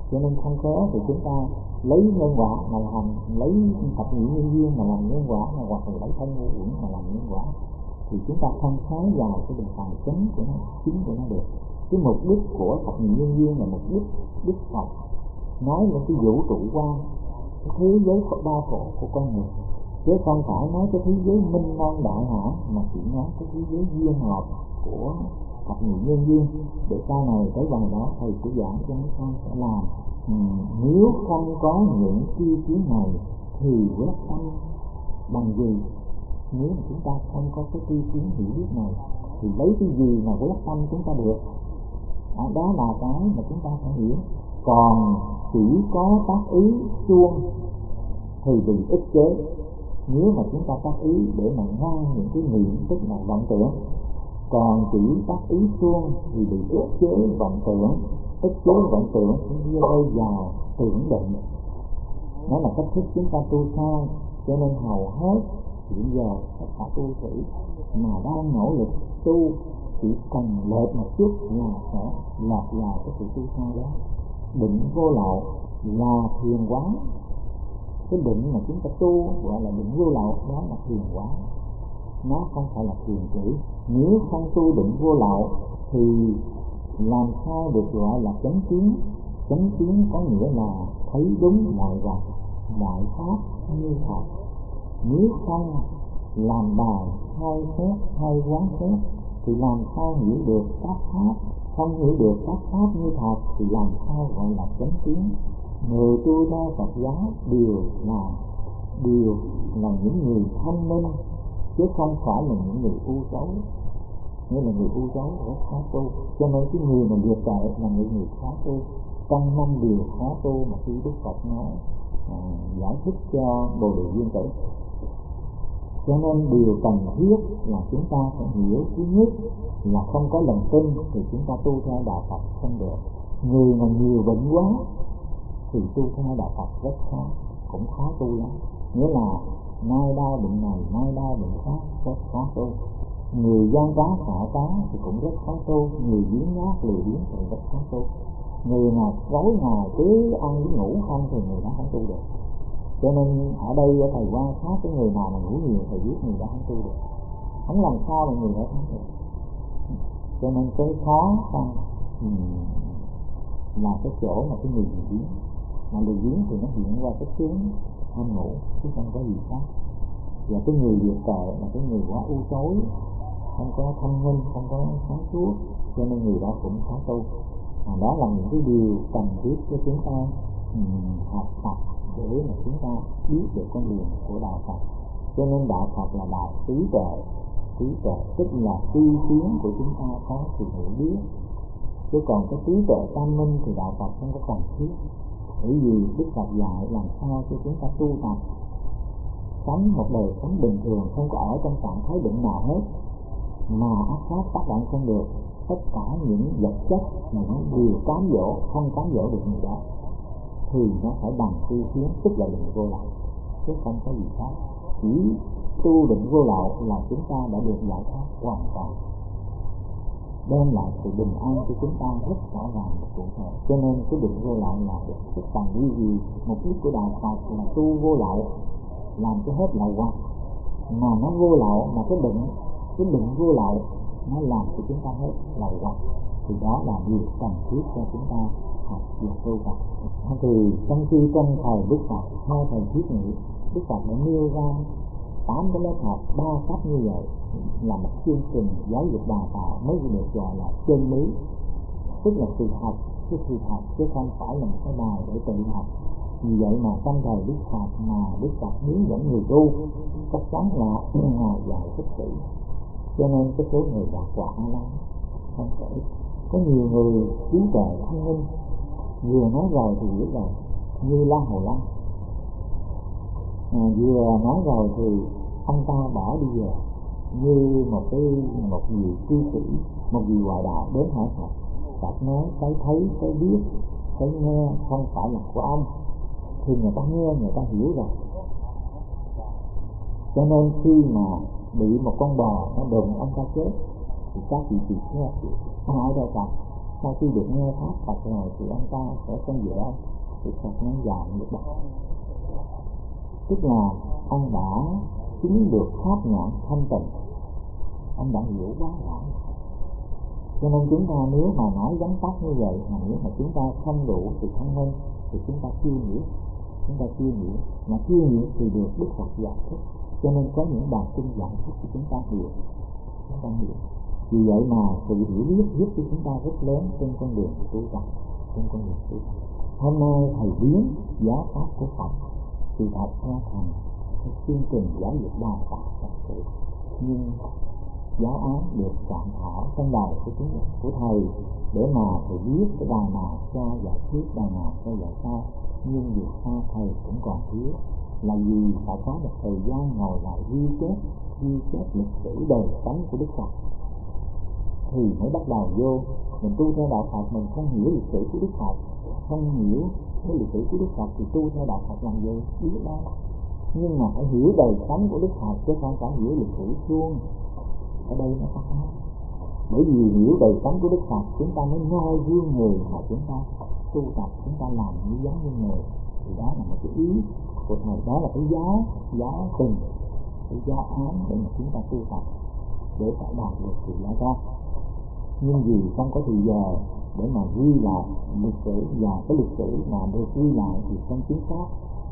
[SPEAKER 1] Cho nên không khéo thì chúng ta lấy nhân quả mà làm, lấy thập nhị nhân duyên mà làm nhân quả, hoặc là lấy thân ngũ uẩn mà làm nhân quả, thì chúng ta không thấy vào cái đề tài chính của nó, chính của nó được. Cái mục đích của thập nhị nhân duyên là mục đích Đức Phật nói lên cái vũ trụ quan, cái thế giới đau khổ của con người, chứ không phải nói cái thế giới minh mông đại hải, mà chỉ nói cái thế giới duyên hợp của thập nhị nhân duyên. Để sau này tới bài đó thầy sẽ giảng cho mấy con sẽ làm. Nếu không có những chi kiến này thì quyết tâm bằng gì? Nếu mà chúng ta không có cái chi kiến hiểu biết này thì lấy cái gì mà quyết tâm chúng ta được? Đó là cái mà chúng ta phải hiểu. Còn chỉ có tác ý suông thì bị ức chế. Nếu mà chúng ta tác ý để mà ngăn những cái niệm, tức là vọng tưởng, còn chỉ tác ý suông thì bị ức chế vọng tưởng. Ức chế vọng tưởng đưa đây vào tưởng định. Đó là cách thức chúng ta tu sai. Cho nên hầu hết hiện giờ tất cả tu sĩ mà đang nỗ lực tu chỉ cần lệch một chút là sẽ lọt vào cái sự tu sai đó. Định vô lậu là thiền quán. Cái định mà chúng ta tu gọi là định vô lậu, đó là thiền quán, nó không phải là thiền chỉ. Nếu không tu định vô lậu thì làm sao được gọi là chánh kiến? Chánh kiến có nghĩa là thấy đúng mọi vật, mọi pháp như thật. Nếu không làm bài hay xét hay quán xét thì làm sao hiểu được các pháp? Không hiểu được các pháp như thật thì làm sao gọi là chánh kiến? Người tu theo Phật giáo đều là những người thông minh, chứ không phải là những người u dấu. Nghĩa là người u dấu rất khó tu. Cho nên cái người mà liệt kệ là những người khó tu. Trong 5 điều khó tu mà khi Đức Phật nói giải thích cho Bồ Đề Viên Tử. Cho nên điều cần thiết là chúng ta phải hiểu. Thứ nhất là không có lòng tin thì chúng ta tu theo đạo Phật không được. Người mà nhiều bệnh quá thì tu theo đạo Phật rất khó, cũng khó tu lắm. Nghĩa là nay đau bệnh này, nay đau bệnh khác, rất khó tu. Người gian trá xạo trá thì cũng rất khó tu. Người biếng nhác lười biếng thì rất khó tu. Người nào tối ngày cứ ăn với ngủ không thì người đó không tu được. Cho nên ở đây thầy quan sát cái người nào mà ngủ nhiều thì biết người đó không tu được, không làm sao mà người đó không được. Cho nên cái khó khăn là cái chỗ mà cái người lười biếng, mà lười biếng thì nó hiện ra cái tướng ham ngủ chứ không có gì khác. Và cái người liệt kệ là cái người quá u tối, không có thông minh, không có sáng suốt, cho nên người đó cũng khó tu. Đó là những cái điều cần thiết cho chúng ta học tập để mà chúng ta biết được con đường của đạo Phật. Cho nên đạo Phật là đạo trí tuệ. Trí tuệ tức là tri kiến của chúng ta có sự hiểu biết. Chứ còn cái trí tuệ tam minh thì đạo Phật không có cần thiết. Bởi vì Đức Phật dạy làm sao cho chúng ta tu tập, sống một đời sống bình thường, không có ở trong trạng thái định nào hết, mà ác pháp tác động không được. Tất cả những vật chất mà nó đều cám dỗ, không cám dỗ được người đó thì nó phải bằng tri kiến, tức là định vô lậu, chứ không có gì khác. Chỉ tu định vô lậu là chúng ta đã được giải thoát hoàn toàn, đem lại sự bình an cho chúng ta rất rõ ràng và cụ thể. Cho nên cái định vô lậu là được rất cần duy trì. Mục đích của đạo Phật là tu vô lậu, làm cho hết lậu hoặc, mà nó vô lậu mà cái định vô lậu nó làm cho chúng ta hết lậu hoặc, thì đó là điều cần thiết cho chúng ta học và tu Phật. Thì trong khi trong thời Đức Phật, hai thời thiết nghị, Đức Phật đã nêu ra 8 cái lớp học 3 cấp như vậy là một chương trình giáo dục đào tạo mới được gọi là chân lý, tức là sự học, cái sự học chứ không phải là một cái bài để tự học. Vì vậy mà trong thời Đức Phật mà Đức Phật hướng dẫn người tu chắc chắn là Ngài dạy rất kỹ. Cho nên cái số người đạt quả A-la không thể. Có nhiều người trí tuệ thông minh, vừa nói rồi thì biết rồi, như La Hầu Lâm, vừa nói rồi thì ông ta bỏ đi về, như một vị cư sĩ, một vị ngoại đạo đến hỏi Phật. Phật nói cái thấy, cái biết, cái nghe không phải là của ông, thì người ta nghe, người ta hiểu rồi. Cho nên khi mà bị một con bò nó đụng ông ta chết thì các vị tỳ kheo hỏi đâu Phật, sau khi được nghe pháp Phật rồi thì ông ta sẽ không dễ thì Phật nó vào được đó. Tức là ông đã chứng được pháp nhãn thanh tịnh, ông đã hiểu quá rõ. Cho nên chúng ta nếu mà nói vắn tắt như vậy, mà nếu mà chúng ta không đủ sự thông minh thì chúng ta chưa hiểu, mà chưa hiểu thì được Đức Phật giải thích. Cho nên có những bài kinh giải thích cho chúng ta hiểu. Vì vậy mà sự hiểu biết giúp cho chúng ta rất lớn trên con đường tu tập, Hôm nay thầy biến giáo pháp của Phật sự thật ra thành cái chương trình giáo dục đào tạo thật sự, nhưng giáo án được soạn thảo trong đầu của thầy để mà thầy biết cái bài nào cho giải trước, bài nào cho giải sau. Nhưng việc sao thầy cũng còn thiếu là vì phải có một thời gian ngồi lại ghi chép lịch sử đời sống của Đức Phật thì mới bắt đầu vô. Mình tu theo đạo Phật mình không hiểu lịch sử của Đức Phật, không hiểu cái lịch sử của Đức Phật thì tu theo đạo Phật làm gì biết đâu. Nhưng mà phải hiểu đời sống của Đức Phật chứ không phải hiểu lịch sử suông. Ở đây nó khác. Bởi vì hiểu đời sống của Đức Phật chúng ta mới noi gương người mà chúng ta tu tập, chúng ta làm như giống như người. Thì đó là một cái ý của thầy, đó là cái giáo tình, cái giáo án để mà chúng ta tu tập để đạt được sự giải thoát. Nhưng vì không có thời giờ để mà ghi lại lịch sử, và cái lịch sử mà được ghi lại thì không chính xác.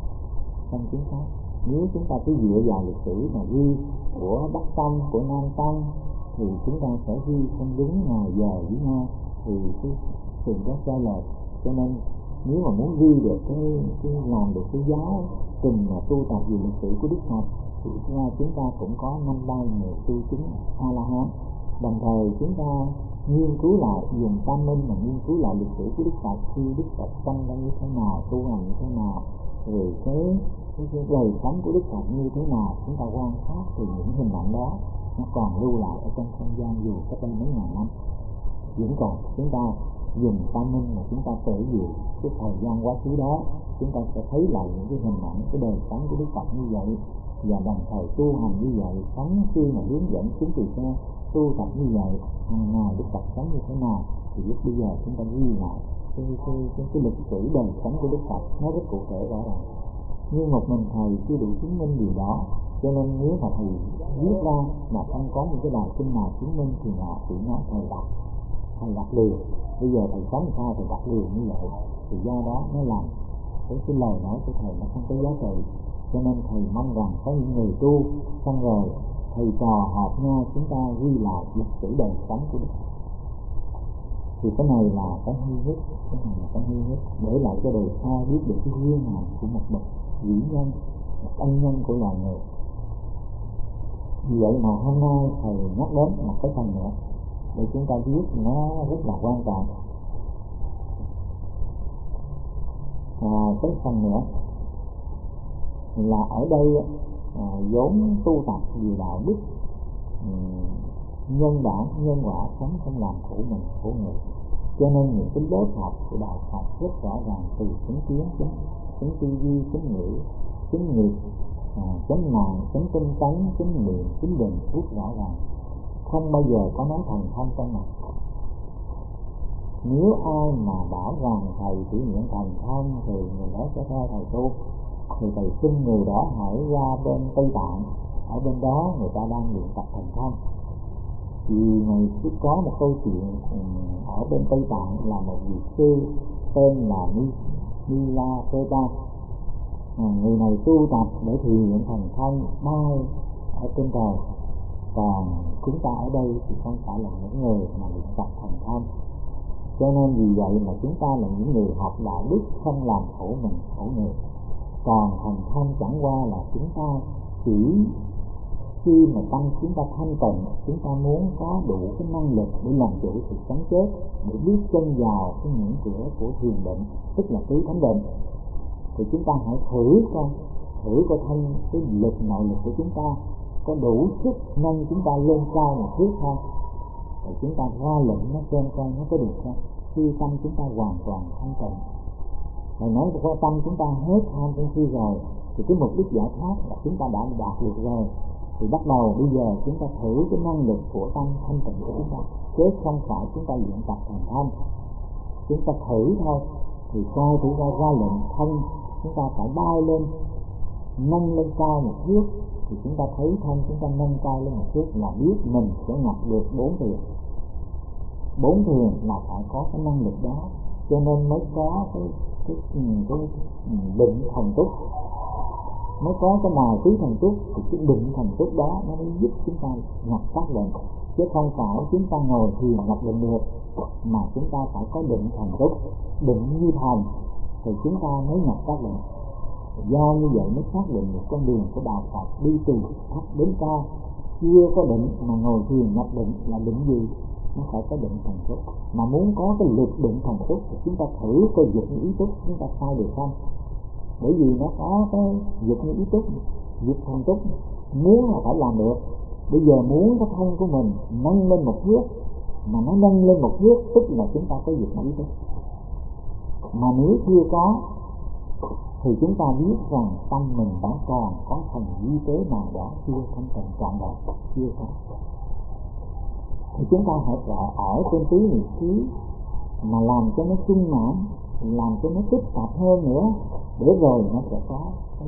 [SPEAKER 1] Nếu chúng ta cứ dựa vào lịch sử mà ghi của Bắc Tông, của Nam Tông thì chúng ta sẽ ghi không đúng ngày giờ với nhau thì cái thường có sai lệch. Cho nên nếu mà muốn ghi được cái làm được cái giáo trình mà tu tập về lịch sử của Đức Phật thì chúng ta cũng có 53 người tu chứng A-la-hán. Đồng thời chúng ta nghiên cứu lại, dùng tâm minh mà nghiên cứu lại lịch sử của Đức Phật, khi Đức Phật sinh ra như thế nào, tu hành như thế nào, rồi cái đời sống của Đức Phật như thế nào, chúng ta quan sát từ những hình ảnh đó nó còn lưu lại ở trong không gian dù cách đây mấy ngàn năm vẫn còn. Chúng ta dùng tâm minh mà chúng ta trở về cái thời gian quá khứ đó, chúng ta sẽ thấy lại những cái hình ảnh cái đời sống của Đức Phật như vậy, và đồng thời tu hành như vậy, sống khi mà hướng dẫn chúng tỳ kheo tu tập như vậy, hàng ngày Đức Phật sống như thế nào, thì lúc bây giờ chúng ta ghi lại cái lịch sử đời sống của Đức Phật nó rất cụ thể rõ ràng. Nhưng một mình thầy chưa đủ chứng minh điều đó, cho nên nếu mà thầy viết ra mà không có một cái bài kinh nào chứng minh thì họ chỉ nói thầy đặt liền. Bây giờ thầy sống sao thầy đặt liền như vậy, thì do đó nó làm cái lời nói của thầy nó không có giá trị. Cho nên thầy mong rằng có những người tu xong rồi thầy trò họp nhau chúng ta ghi lại lịch sử đời sống của Đức Phật. Thì cái này là cái hay nhất, để lại cho đời sau biết được cái duyên hạnh của một bậc vĩ nhân, một ân nhân của loài người. Vì vậy mà hôm nay thầy nhắc đến một cái phần nữa để chúng ta biết nó rất là quan trọng. Cái phần nữa là ở đây vốn tu tập vì đạo đức, nhân bản, nhân quả, sống không làm khổ mình khổ người. Cho nên những cái lớp học của đạo Phật rất rõ ràng từ chánh kiến, chánh tư duy, chánh ngữ, chánh nghiệp, chánh mạng, chánh tinh tấn, chánh niệm, chánh định rất rõ ràng. Không bao giờ có nói thần thông trong này. Nếu ai mà bảo rằng thầy chỉ niệm thần thông thì người đó sẽ theo thầy tu, thì thầy xin người đó hãy ra bên Tây Tạng, ở bên đó người ta đang luyện tập thần thông. Vì ngày trước có một câu chuyện ở bên Tây Tạng là một vị sư tên là Nila Seta. Người này tu tập để thực hiện thần thông bay ở trên trời. Còn chúng ta ở đây thì không phải là những người mà luyện tập thần thông. Cho nên vì vậy mà chúng ta là những người học đạo đức, không làm khổ mình khổ người. Còn thần thông chẳng qua là chúng ta chỉ khi mà tâm chúng ta thanh tịnh, chúng ta muốn có đủ cái năng lực để làm chủ sự sống chết, để bước chân vào cái ngưỡng cửa của thiền định, tức là tứ thánh định, thì chúng ta hãy thử coi thanh cái lực nội lực của chúng ta có đủ sức nâng chúng ta lên cao một thước không, rồi chúng ta ra lệnh nó xem coi nó có được không. Khi tâm chúng ta hoàn toàn thanh tịnh, rồi nói cho tâm chúng ta hết tham sân si rồi, thì cái mục đích giải thoát là chúng ta đã đạt được rồi. Thì bắt đầu bây giờ chúng ta thử cái năng lực của tâm thanh tịnh của chúng ta, chứ không phải chúng ta luyện tập thần thông. chúng ta thử thôi, thì coi thử ra lệnh thân chúng ta phải bay lên, nâng lên cao một thước, thì chúng ta thấy thân chúng ta nâng cao lên một thước là biết mình sẽ nhập được 4 thiền. 4 thiền là phải có cái năng lực đó, cho nên mới có cái định thần túc, mới có cái nào trí thần túc, thì cái định thần túc đó nó mới giúp chúng ta nhập pháp định, chứ không phải chúng ta ngồi thiền nhập định được, mà chúng ta phải có định thần túc, định như thần thì chúng ta mới nhập pháp định. Do như vậy mới xác định được con đường của đạo Phật đi từ thấp đến cao. Chưa có định mà ngồi thiền nhập định là định gì? Nó phải có định thần túc. Mà muốn có cái lực định thần túc thì chúng ta thử coi dục như ý túc chúng ta sai được không? Bởi vì nó có cái dục như ý túc, dục thần túc muốn là phải làm được. Bây giờ muốn cái thân của mình nâng lên một thước, mà nó nâng lên một thước tức là chúng ta có dục như ý túc. Mà nếu chưa có thì chúng ta biết rằng tâm mình đã còn có phần vi tế nào đó chưa thanh tịnh trọn vẹn, chưa có. Thì chúng ta hãy ở trên tứ niệm xứ mà làm cho nó sung mãn, làm cho nó tích tạp hơn nữa, để rồi nó sẽ có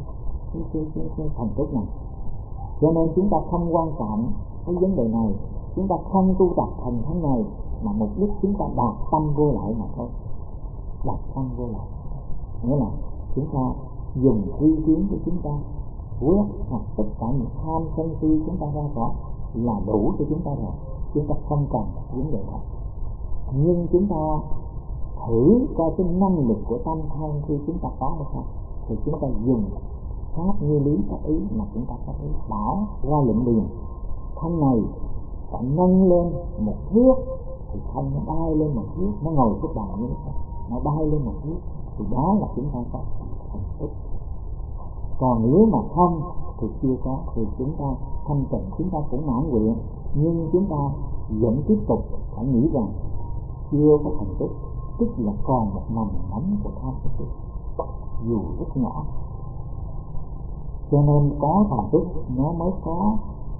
[SPEAKER 1] cái thần túc này. Cho nên chúng ta không quan trọng cái vấn đề này, chúng ta không tu tập thần thánh này, mà mục đích chúng ta đạt tâm vô lại mà thôi. Đạt tâm vô lại nghĩa là chúng ta dùng tri kiến của chúng ta quét hoặc tất cả những tham sân si chúng ta ra khỏi là đủ cho chúng ta rồi. Chúng ta không cần vấn đề đó. Nhưng chúng ta thử coi cái năng lực của tâm thân khi chúng ta có hay không, thì chúng ta dùng pháp như lý pháp ý mà chúng ta có thể bảo ra lệnh liền. Thân này phải nâng lên một thước thì thân nó bay lên một thước, nó ngồi xếp bằng như thế, nó bay lên một thước thì đó là chúng ta có thành tựu. Còn nếu mà không thì chưa có, thì chúng ta thanh tịnh, chúng ta cũng mãn nguyện, nhưng chúng ta vẫn tiếp tục phải nghĩ rằng chưa có thành tựu, tức là còn một mầm móng của tham sân dù rất nhỏ. Cho nên có thành tựu nó mới có.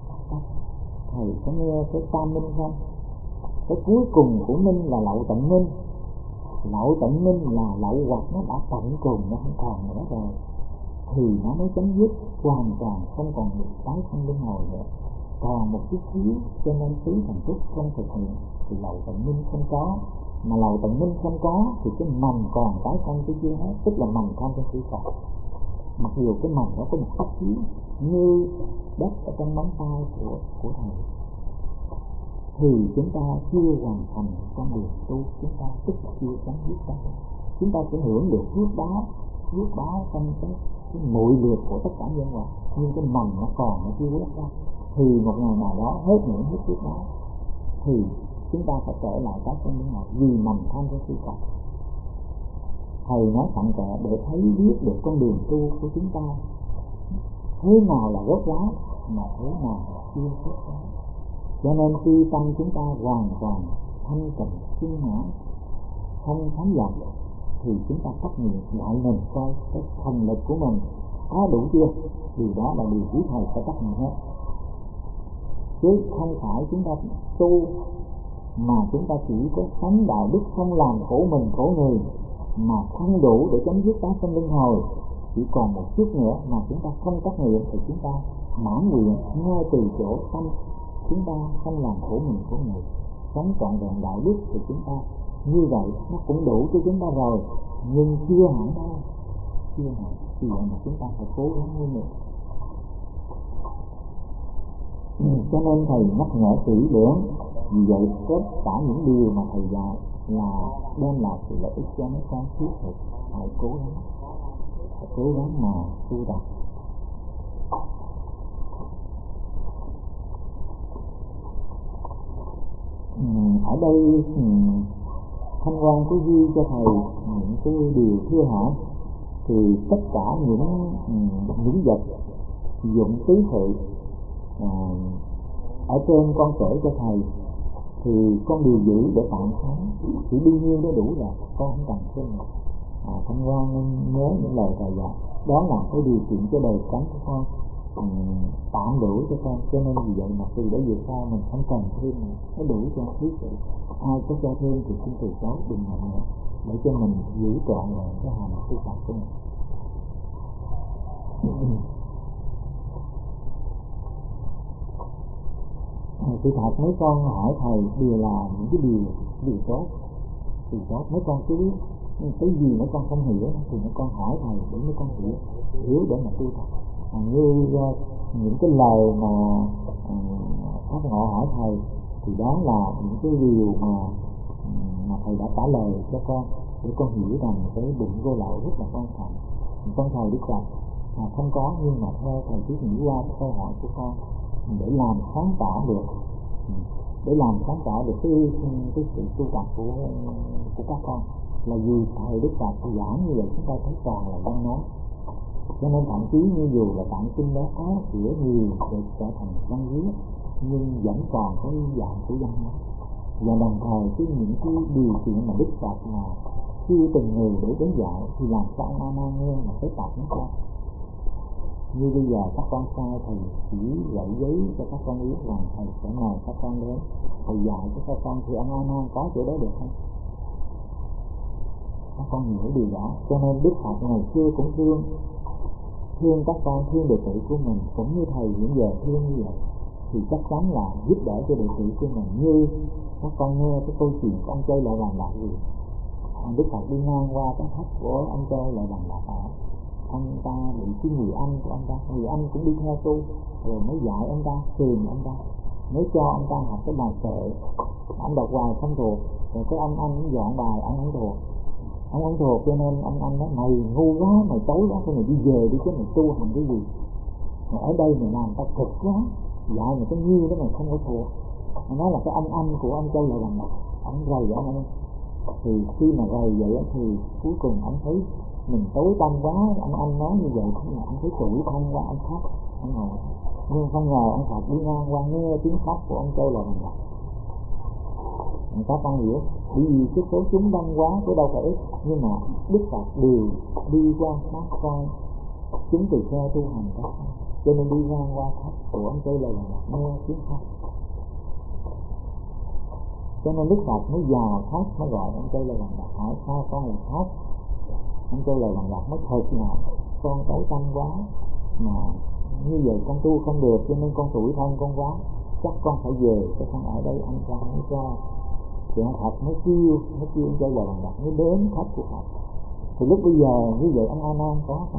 [SPEAKER 1] Thầy có nghe cái tam minh không? Cái cuối cùng của minh là lậu tận minh. Lậu tận minh là lậu hoặc nó đã tận cùng, nó không còn nữa rồi, thì nó mới chấm dứt hoàn toàn, không còn được tái sinh luân hồi nữa, còn một chút xíu. Cho nên tứ thành túc không thực hiện thì lậu tận minh không có. Mà lậu tận minh không có thì cái mầm còn tái sinh chứ chưa hết, tức là mầm tham sân si còn. Mặc dù cái mầm nó có một chút xíu như đất ở trong móng tay của thầy, thì chúng ta chưa hoàn thành con đường tu chúng ta, tức là chưa chấm dứt đó. Chúng ta sẽ hưởng được phước báo trong cái nội liệt của tất cả nhân loại, nhưng cái mầm nó còn, nó chưa quét ra. Thì một ngày nào đó hết những hết phước đó thì chúng ta phải trở lại tái sinh luân hồi, vì mầm tham sân si còn. Thầy nói cặn kẽ để thấy biết được con đường tu của chúng ta thế nào là rốt ráo mà thế nào là chưa rốt ráo. Cho nên khi tâm chúng ta hoàn toàn thanh tịnh sung mãn, không thấm dập, thì chúng ta phát hiện lại mình coi cái thần lực của mình có đủ chưa. Điều đó là điều quý thầy phải phát hiện hết, chứ không phải chúng ta tu mà chúng ta chỉ có sống đạo đức, không làm khổ mình khổ người, mà không đủ để chấm dứt tái sinh luân hồi. Chỉ còn một chút nữa mà chúng ta không tác nguyện thì chúng ta mãn nguyện ngay từ chỗ tâm chúng ta không làm khổ mình khổ người, sống trọn vẹn đạo đức, thì chúng ta như vậy nó cũng đủ cho chúng ta rồi. Nhưng chưa hẳn đâu, chưa hẳn. Vì vậy mà chúng ta phải cố gắng như vậy. Cho nên thầy nhắc nhở kỹ lưỡng. Vì vậy tất cả những điều mà thầy dạy là đem lại sự lợi ích cho mấy con thiết thực. Hãy cố gắng mà tu tập. Ở đây Thanh Quan có ghi cho thầy những cái điều thưa hỏi. Thì tất cả những vật dụng tứ thị ở trên con kể cho thầy, thì con điều giữ để tạm sống chỉ đương nhiên nó đủ rồi, con không cần thêm. Thanh Quan nên nhớ những lời thầy dạy, đó là cái điều kiện cho đời sống của con, tạm đủ cho con. Cho nên vì vậy mà từ đó về sau mình không cần thêm nữa, nó đủ cho thứ sự. Ai có cho thêm thì xin từ chối, đừng nhận nữa. để cho mình giữ trọn lại cái hành tu tập của mình. Sự thật mấy con hỏi thầy đều là những cái điều tốt, mấy con cứ biết cái gì mấy con không hiểu thì mấy con hỏi thầy để mấy con hiểu để mà tu tập. Như những cái lời mà các ngộ hỏi thầy thì đó là những cái điều mà thầy đã trả lời cho con để con hiểu rằng cái định vô lậu rất là quan trọng. Con thầy Đức Phật không có, nhưng mà theo thầy biết nghĩ qua câu hỏi của con để làm sáng tỏ được cái sự tu tập của các con là vì thầy Đức Phật giảng như vậy chúng ta thấy toàn là văn nói, cho nên thậm chí như dù là tạng kinh đó có sửa nhiều để trở thành văn viết nhưng vẫn còn cái dạng của văn nói. Và đồng thời những cái điều kiện mà Đức Phật mà chưa từng người để đến dạy thì làm sao A Nan nghe mà cái tập nó ra. Như bây giờ các con sai thầy chỉ gợi giấy cho các con biết rằng thầy sẽ mời các con đến thầy dạy cho các con, thì ông A Nan có chỗ đó được không? Các con hiểu điều đó. Cho nên Đức Phật ngày xưa cũng thương các con, thương đệ tử của mình, cũng như thầy hiện giờ thương như vậy, thì chắc chắn là giúp đỡ cho đệ tử của mình. Như các con nghe cái câu chuyện của ông Chơi Lại Bàn Lạc gì, Đức Phật đi ngang qua cái tháp của ông Chơi Lại Bàn Lạc ở, ông ta bị cái người anh của ông ta, người anh cũng đi theo tu, rồi mới dạy ông ta, truyền ông ta, mới cho ông ta học cái bài kệ. Ông đọc hoài không thuộc, rồi cái ông anh dọn bài ông không thuộc, cho nên ông anh nói mày ngu quá, mày tối quá, mày đi về đi chứ mày tu hành cái gì, mày ở đây mày làm ta cực quá, dạy mày cái nhiêu đó mày không có thuộc. Nó là cái ông anh của ông Châu Lại Bàn Lạc, ông rầy ông anh. Thì khi mà rầy vậy thì cuối cùng ông thấy mình tối tăm quá, ông anh nói như vậy thì ông thấy tủi thân quá, ông khóc, ông ngồi. Nhưng không ngờ ông Phật đi ngang qua nghe tiếng khóc của ông Châu Lại Bàn Lạc. Các con hiểu, bởi vì cái số chúng đông quá chứ đâu phải ít, nhưng mà Đức Phật đều đi qua sát coi chúng tùy theo tu hành đó, cho nên đi ngang qua tháp của ông Châu Lại Bàn Lạc nghe tiếng khóc, cho nên Đức Phật mới vào tháp mới gọi ông Châu Lại Bàn Lạc hỏi sao con là tháp. Ông Châu Lại Bàn Lạc mới thật là con tối tâm quá mà như vậy con tu không được, cho nên con tủi thân con quá, chắc con phải về chứ con ở đây anh ra mới cho. Thì ông Phật mới kêu ông Châu Lại Bàn Lạc mới đến tháp của Phật. Thì lúc bây giờ như vậy ông A Nan có không?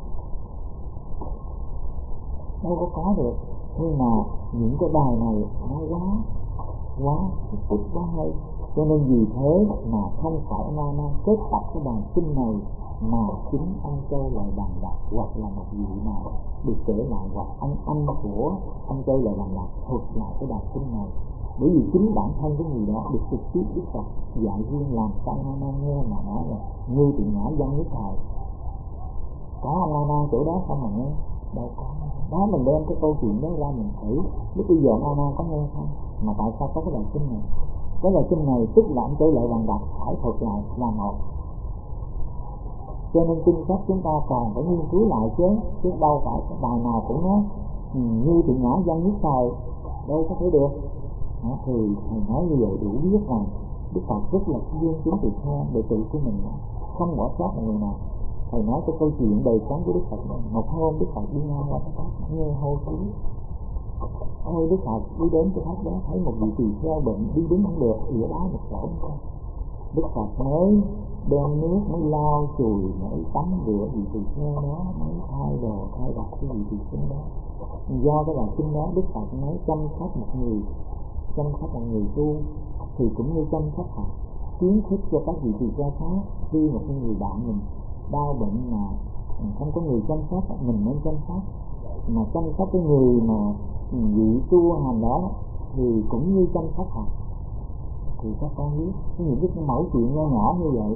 [SPEAKER 1] Đâu có được. Nhưng mà những cái bài này nó quá thích quá hay, cho nên vì thế mà không phải ông A Nan kết tập cái bài kinh này, mà chính ông Châu Lại Bàn Lạc hoặc là một vị nào được kể lại, hoặc ông anh của ông Châu Lại Bàn Lạc thuật lại cái bài kinh này. Bởi vì chính bản thân cái người đó được trực tiếp Đức Phật dạy riêng làm sao ông A Nan nghe mà nói là như thì ngã dân nhất thời. Có ông A Nan chỗ đó không mà nghe? Đâu có. Đó mình đem cái câu chuyện đó ra mình thử, lúc bây giờ ông A Nan có nghe không? Mà tại sao có cái bài kinh này? Cái bài kinh này tức là ông Châu Lại Bàn Lạc phải thuật lại là một. Cho nên kinh sách chúng ta còn phải nghiên cứu lại chứ đâu phải cái bài nào cũng nói như thì ngã dân nhất thời, đâu có thể được. Thì thầy nói như vậy đủ biết rằng Đức Phật rất là thương chúng tỳ kheo đệ tử của mình, không bỏ sót một người nào. Thầy nói cái câu chuyện đời sống của Đức Phật. Một hôm Đức Phật đi ngang qua cái tháp nghe hô cứu. Ôi Đức Phật đi đến cái tháp đó thấy một vị tỳ kheo bệnh đi đứng không được, ỉa đá một chỗ không. Đức Phật mới đem nước mới lau chùi mới tắm rửa vị tỳ kheo đó, mới thay đồ thay đặt cái vị tỳ kheo đó. Do cái bài kinh đó Đức Phật nói chăm sóc một người tu thì cũng như chăm sóc Phật, khuyến khích cho các vị tỳ kheo khác. Khi một người bạn mình đau bệnh mà không có người chăm sóc, mình nên chăm sóc. Mà chăm sóc cái người mà vị tu hành đó thì cũng như chăm sóc Phật. Thì các con biết những cái mẫu chuyện nhỏ nhỏ như vậy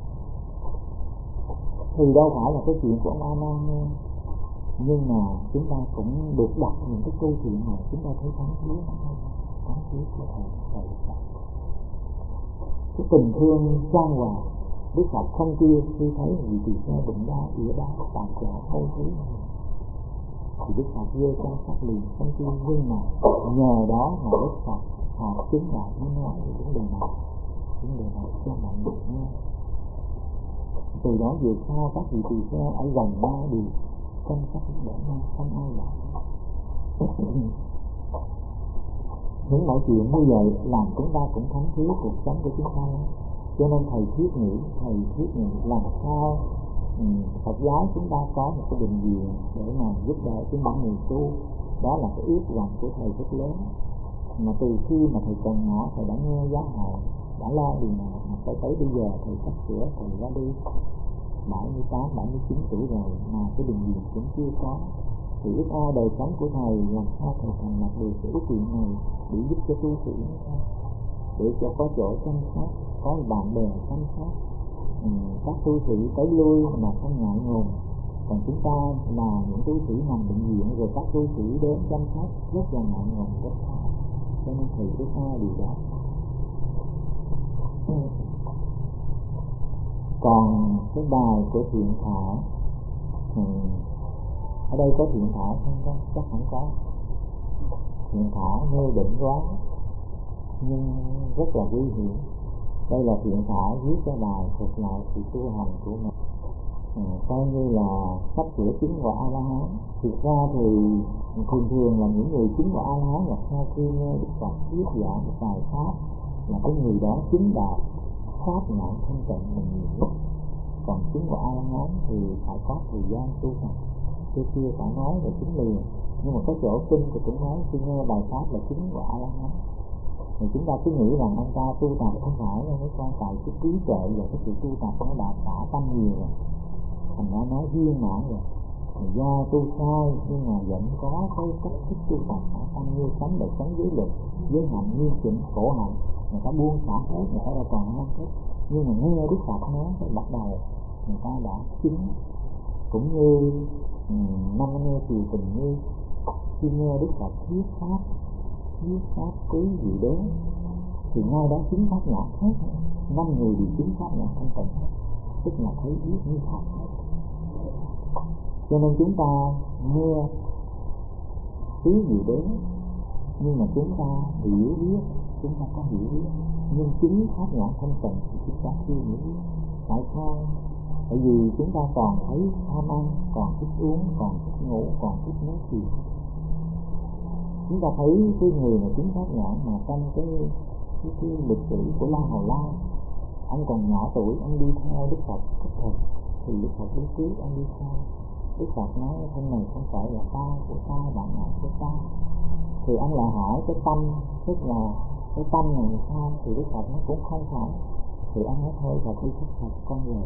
[SPEAKER 1] thì đâu phải là cái chuyện của ông A Nan nghe. Nhưng mà chúng ta cũng được đọc những cái câu chuyện này, chúng ta thấy thấm thía của thầy. Cái tình thương chan hòa, Đức Phật không kia khi thấy vị tỳ kheo bệnh đau ỉa đá tại chỗ hôi thối thì Đức Phật giơ chăm sóc liền không kia. Nhưng mà nhờ đó mà Đức Phật học chứng đại mới nói về vấn đề này cho mọi người nghe. Từ đó về sau các vị tỳ kheo ở gần nhau đều chăm sóc để nhau, không ai lại. Những mọi chuyện như vậy làm chúng ta cũng thấm thía cuộc sống của chúng ta. Cho nên thầy thiết nghĩ làm sao Phật giáo chúng ta có một cái định diện để mà giúp đỡ cho những người tu. Đó là cái ước vọng của thầy rất lớn. Mà từ khi mà thầy còn nhỏ, thầy đã nghe giáo hội, đã lo điều này, mà tới bây giờ thầy sắp sửa, thầy ra đi 78, 79 tuổi rồi mà cái định diện cũng chưa có. Thì ước ao đời sống của thầy làm sao thầy thành lập được cái ước nguyện này để giúp cho tu sĩ, để cho có chỗ chăm sóc, có bạn bè chăm sóc, các tu sĩ tới lui mà không ngại ngùng. Còn chúng ta là những tu sĩ nằm bệnh viện rồi các tu sĩ đến chăm sóc rất là ngại ngùng, rất khó. Cho nên thầy ước ao điều đó. Còn cái bài của Thiện Thảo, ở đây có Thiện Thảo không có? Chắc không có. Thiện Thảo mê định quá nhưng rất là nguy hiểm. Đây là Thiện Thảo viết cái bài thuật lại sự tu hành của mình, coi như là sắp sửa chứng quả A La Hán. Thực ra thì thường là những người chứng quả A La Hán là sau khi nghe Đức Phật thuyết giảng một bài pháp là cái người đó chứng đạt pháp nhãn thanh tịnh là nhiều nhất. Còn chứng quả A La Hán thì phải có thời gian tu tập. Trước kia phải nói là chứng liền, nhưng mà có chỗ kinh thì cũng nói khi nghe bài pháp là chứng quả A La Hán. Thì chúng ta cứ nghĩ rằng anh ta tu tập không phải là mấy con tại cái trí tuệ và cái sự tu tập nó đã xả tâm nhiều rồi, thành ra nói viên mãn rồi. Do tu sai nhưng mà vẫn có cái cách thức tu tập tâm như sống đời sống giới luật, giới hạnh, nghiêm chỉnh, khổ hạnh, người ta buông xả hết, người ta đâu còn ham thích. Nhưng mà nghe Đức Phật nói cái bắt đầu người ta đã chứng. Cũng như năm nghe Kiều Tình Như khi nghe Đức Phật thuyết pháp quý vị đến thì ngay đó chứng pháp nhãn hết. 5 người đều chứng pháp nhãn thanh tịnh hết, tức là thấy biết như thật hết. Cho nên chúng ta nghe quý vị đến nhưng mà chúng ta hiểu biết, chúng ta có hiểu biết, nhưng chứng pháp nhãn thanh tịnh thì chúng ta chưa hiểu biết. Tại sao? Bởi vì chúng ta còn thấy tham ăn, còn thích uống, còn thích ngủ, còn thích nói chuyện. Chúng ta thấy cái người mà chứng pháp nhãn mà trong cái lịch sử của La Hầu La, ông còn nhỏ tuổi, ông đi theo Đức Phật thuyết thực, thì Đức Phật biết trước ông đi theo. Đức Phật nói thân này không phải là ta của ta, bạn nào của ta. Thì ông lại hỏi cái tâm, tức là cái tâm này sao? Thì Đức Phật nó cũng không phải. Thì ông nói thôi là đi thuyết thực con rồi.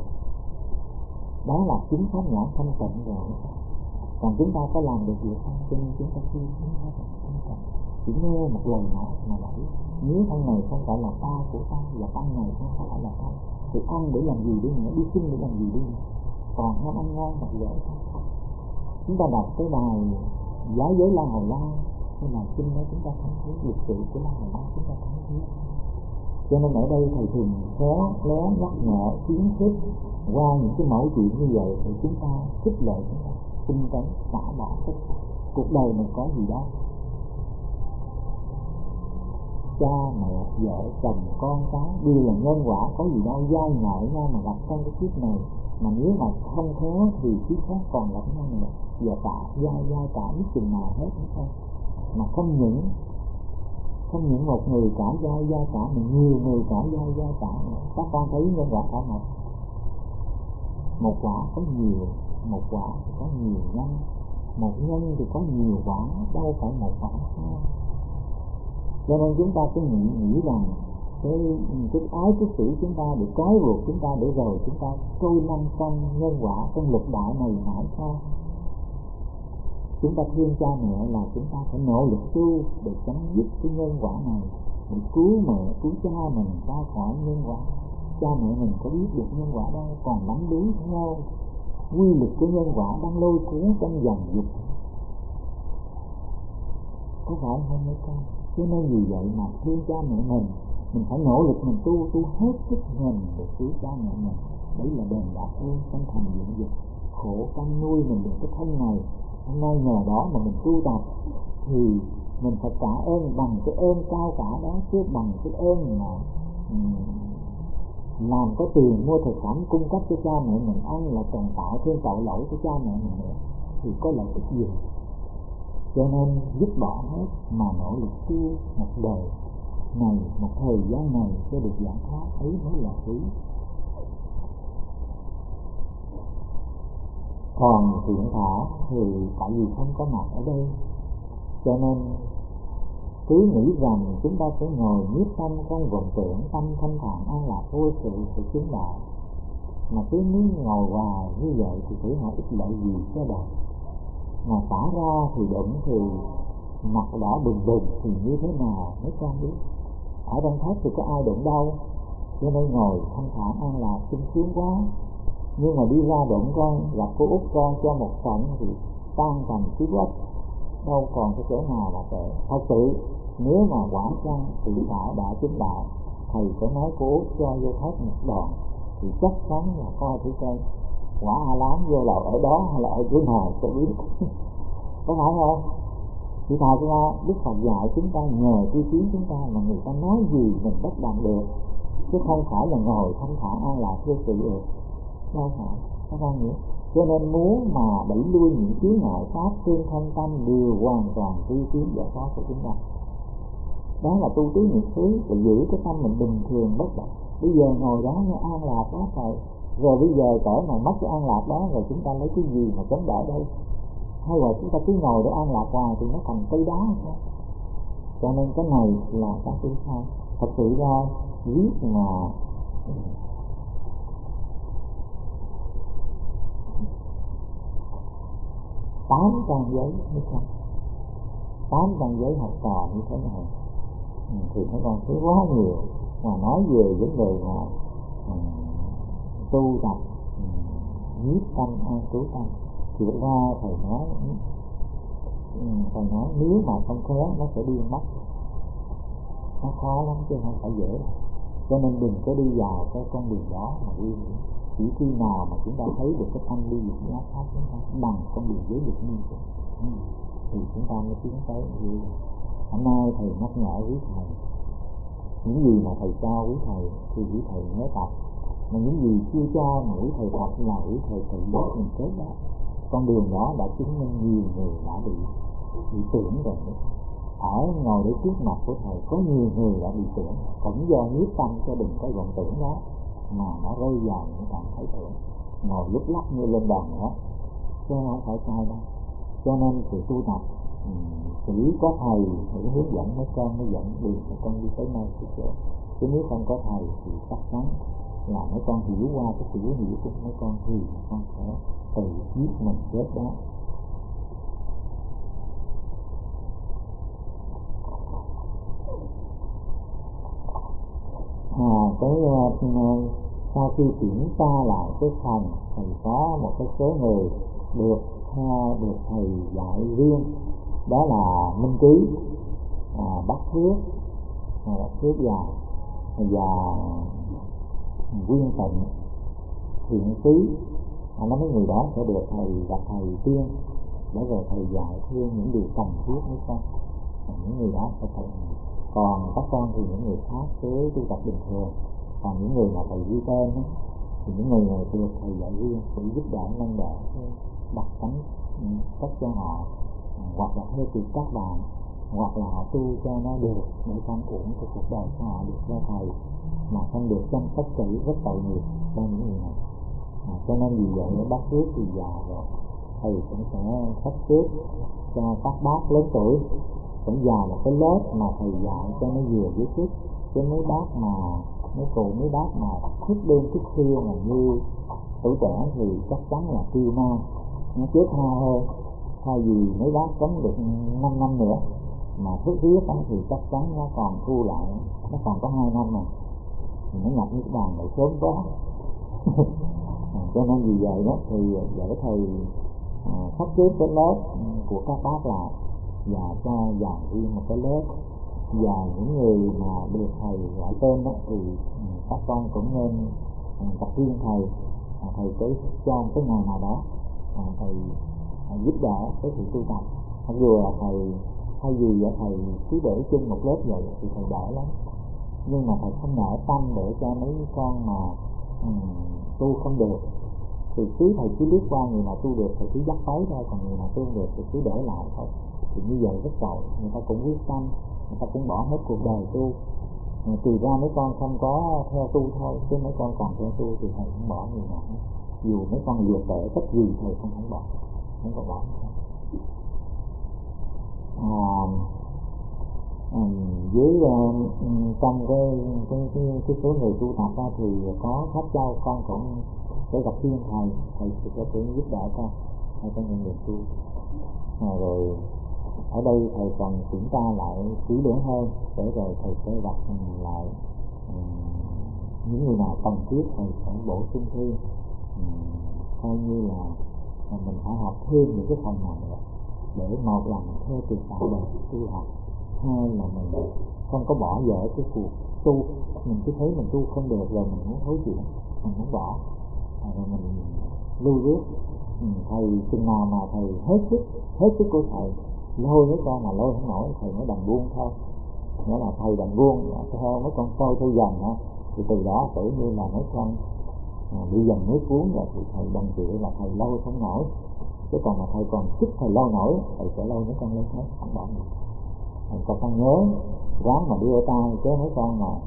[SPEAKER 1] Đó là chứng pháp nhãn thanh tịnh rồi. Còn chúng ta có làm được việc không? Cho nên chúng ta chưa chứng pháp nhãn thanh tịnh. Chỉ nghe một lời nói mà đã biết. Nếu thân này không phải là ta của ta, và tâm này không phải là ta, thì ăn để làm gì đi nữa, đi sinh để làm gì đi nữa. Còn ham ăn ngon hoặc dễ không? Chúng ta đọc cái bài Giáo giới La Hầu La, cái bài kinh đó chúng ta thấy lịch sử của La Hầu La, chúng ta thấy. Cho nên ở đây thầy thường khéo léo nhắc nhở khuyến khích qua những cái mẫu chuyện như vậy thì chúng ta khích lệ chúng ta tinh tấn xả bỏ tất cả. Cuộc đời mình có gì đâu, cha mẹ vợ chồng con cái đều là nhân quả, có gì đâu dai nợ nhau mà gặp trong cái kiếp này. Mà nếu mà không khéo thì kiếp khác còn gặp nhau nữa, giờ tạ dai tạ biết chừng nào hết không. Mà không những một người trả dai trả mà nhiều người trả dai trả. Các con thấy nhân quả phải không? Một quả có nhiều, một quả thì có nhiều nhân, một nhân thì có nhiều quả, đâu phải một quả sao? Cho nên chúng ta cứ nghĩ rằng cái ái cái sĩ chúng ta để trói buộc chúng ta để rồi chúng ta trôi lăn trong nhân quả trong lục đạo này mãi sao? Chúng ta thương cha mẹ là chúng ta phải nỗ lực tu để chấm dứt cái nhân quả này, để cứu mẹ, cứu cha mình ra khỏi nhân quả. Cha mẹ mình có biết được nhân quả đâu, còn lắm đuối theo quy luật của nhân quả đang lôi cuốn trong dòng dục. Có phải không mấy con? Cho nên vì vậy mà thương cha mẹ mình phải nỗ lực mình tu hết sức mình để cứu cha mẹ mình. Đấy là đền đáp ơn trong thành diện dục. Khổ căn nuôi mình được cái thân này, hôm nay nhờ đó mà mình tu tập thì mình phải trả ơn bằng cái ơn cao cả đó, chứ bằng cái ơn mà làm có tiền mua thực phẩm cung cấp cho cha mẹ mình ăn là còn tạo thêm tội lỗi cho cha mẹ mình nữa, thì có lợi ích gì? Cho nên dứt bỏ hết mà nỗ lực tu một đời này, một thời gian này cho được giải thoát, ấy mới là quý. Còn Thiện Thảo thì tại vì không có mặt ở đây, cho nên cứ nghĩ rằng chúng ta sẽ ngồi nhiếp tâm trong vọng tưởng, tâm thanh thản an lạc vô sự của chứng đạo. Mà cứ nếu ngồi hoài như vậy thì thử hỏi ích lợi gì cho đời. Mà xả ra thì đụng thì mặt đỏ bừng bừng thì như thế nào mấy con biết. Ở trong thất thì có ai đụng đâu, cho nên ngồi thanh thản an lạc sung sướng quá. Nhưng mà đi ra đụng con, gặp cô út con cho một trận thì tan thành chiếc quách, đâu còn cái chỗ nào là tệ. Thật sự nếu mà quả chăng Thiện Thảo đã chứng đạo, thầy sẽ nói cô út cho vô thất một đòn thì chắc chắn là coi thử coi quả A Lán vô lầu ở đó hay là ở chỗ nào sẽ biết. Có phải không? Thì thật ra Đức Phật dạy chúng ta nhờ tư trí chúng ta mà người ta nói gì mình bất bằng được, chứ không phải là ngồi thanh thản an lạc vô sự được. Đâu phải, các con hiểu. Cho nên muốn mà đẩy lui những chướng ngại pháp trên thân tâm đều hoàn toàn tư tiến giải thoát của chúng ta. Đó là tu tứ niệm xứ, để giữ cái tâm mình bình thường bất động. Bây giờ ngồi đó nghe an lạc quá trời, rồi bây giờ cỡ mà mất cái an lạc đó rồi chúng ta lấy cái gì mà chống đỡ đây? Hay là chúng ta cứ ngồi để an lạc hoài thì nó thành cây đá thôi. Cho nên cái này là cái thứ hai. Thật sự ra viết mà 8 trang giấy mới xong, 8 trang giấy học trò như thế này thì mấy con thấy quá nhiều. Mà nói về vấn đề mà tu tập nhiếp tâm an trú tâm thì ra thầy nói nếu mà không khéo nó sẽ đi mất, nó khó lắm chứ không phải dễ. Cho nên đừng có đi vào cái con đường đó mà đi. Chỉ khi nào mà chúng ta thấy được cái tâm ly dục giác pháp chúng ta bằng con đường giới luật nghiêm túc thì chúng ta mới tiến tới. Hôm nay thầy nhắc nhở quý thầy, những gì mà thầy cho quý thầy thì quý thầy nhớ tập, mà những gì chưa cho mà quý thầy tập là quý thầy tự đốt mình chết đó. Con đường đó đã chứng minh nhiều người đã bị tưởng rồi. Ở ngồi để trước mặt của thầy có nhiều người đã bị tưởng, cũng do nhiếp tâm cho đừng có vọng tưởng đó mà nó rơi vào những trạng thái tưởng, ngồi lúc lắc như lên đàn đó, chứ không phải sai đâu. Cho nên sự tu tập chỉ có thầy để hướng dẫn mấy con mới dẫn đường mấy con đi tới nơi thì chỗ. Chứ nếu không có thầy thì chắc chắn là mấy con hiểu qua cái sự hiểu của mấy con thì con sẽ tự giết mình chết đó. Sau khi kiểm tra lại cái phòng thì có một cái số người được thầy dạy riêng, đó là Minh Trí, Bắc Phước và Quyên Tịnh, Thiện Trí. Mấy người đó sẽ được thầy gặp thầy tiên để rồi thầy dạy thêm những điều cần thiết với con. Những người đó sẽ thầy. Còn các con thì những người khác cứ tu tập bình thường. Còn những người mà thầy ghi tên thì những người này được thầy dạy riêng để giúp đỡ nâng đỡ đặt cánh cách cho họ, hoặc là theo kịp các bạn, hoặc là họ tu cho nó được để con ổn cho cuộc đời của họ được cho thầy mà không được trong tất cả rất tội nghiệp cho những người này. Cho nên vì vậy bác Phước thì già rồi, thầy cũng sẽ sắp xếp cho các bác lớn tuổi cũng vào một cái lớp mà thầy dạy cho nó vừa với sức. Chứ mấy bác mà mấy cụ mấy bác mà thức đêm thức khuya mà như tuổi trẻ thì chắc chắn là tiêu ma, nó chết hao hơn. Thay vì mấy bác sống được 5 năm nữa mà thức riết thì chắc chắn nó còn thu lại, nó còn có 2 năm mà thì nó nhập niết bàn lại sớm quá. Cho nên vì vậy đó thì để thầy sắp xếp cái lớp của các bác lại và cho dàn riêng một cái lớp. Và những người mà được thầy gọi tên đó thì các con cũng nên tập riêng thầy. Thầy cứ cho một cái ngày nào đó thầy giúp đỡ cái sự tu tập. Mặc dù là thầy thay vì vậy thầy cứ để chung một lớp vậy thì thầy đỡ lắm. nhưng mà thầy không nở tâm để cho mấy con mà tu không được. Thì thầy cứ liếc qua người nào tu được thầy cứ dắt tới thôi, còn người nào tu không được thì cứ để lại thôi. Thì như vậy rất tội, người ta cũng quyết tâm, người ta cũng bỏ hết cuộc đời tu. Trừ ra mấy con không có theo tu thôi, chứ mấy con còn theo tu thì thầy không bỏ người nào hết. Dù mấy con vừa tệ cách gì thầy không bỏ, không có bỏ. Dưới trong cái số người tu tập ra thì có Pháp Châu, con cũng sẽ gặp riêng thầy sẽ giúp đỡ con ở trong những người tu. Rồi ở đây thầy còn kiểm tra lại kỹ lưỡng hơn để rồi thầy sẽ đặt lại những người nào cần thiết thầy sẽ bổ sung thêm, coi như là mình phải học thêm những cái phần này để một là mình theo từ tạo đời tu học, hai là mình không có bỏ dở cái cuộc tu. Mình cứ thấy mình tu không được rồi mình muốn hối chuyện, mình muốn bỏ, rồi mình lưu rước. Thầy chừng nào mà thầy hết sức của thầy lôi mấy con mà lôi không nổi thầy mới đành buông thôi. Nghĩa là thầy đành buông theo mấy con sôi theo dần ha, thì từ đó tự như là mấy con bị dần nước cuốn rồi thì thầy đành chịu là thầy lôi không nổi. Chứ còn mà thầy còn sức thầy lôi nổi thầy sẽ lôi mấy con lên hết, không bỏ được. Còn con nhớ ráng mà đưa tay, chứ mấy con mà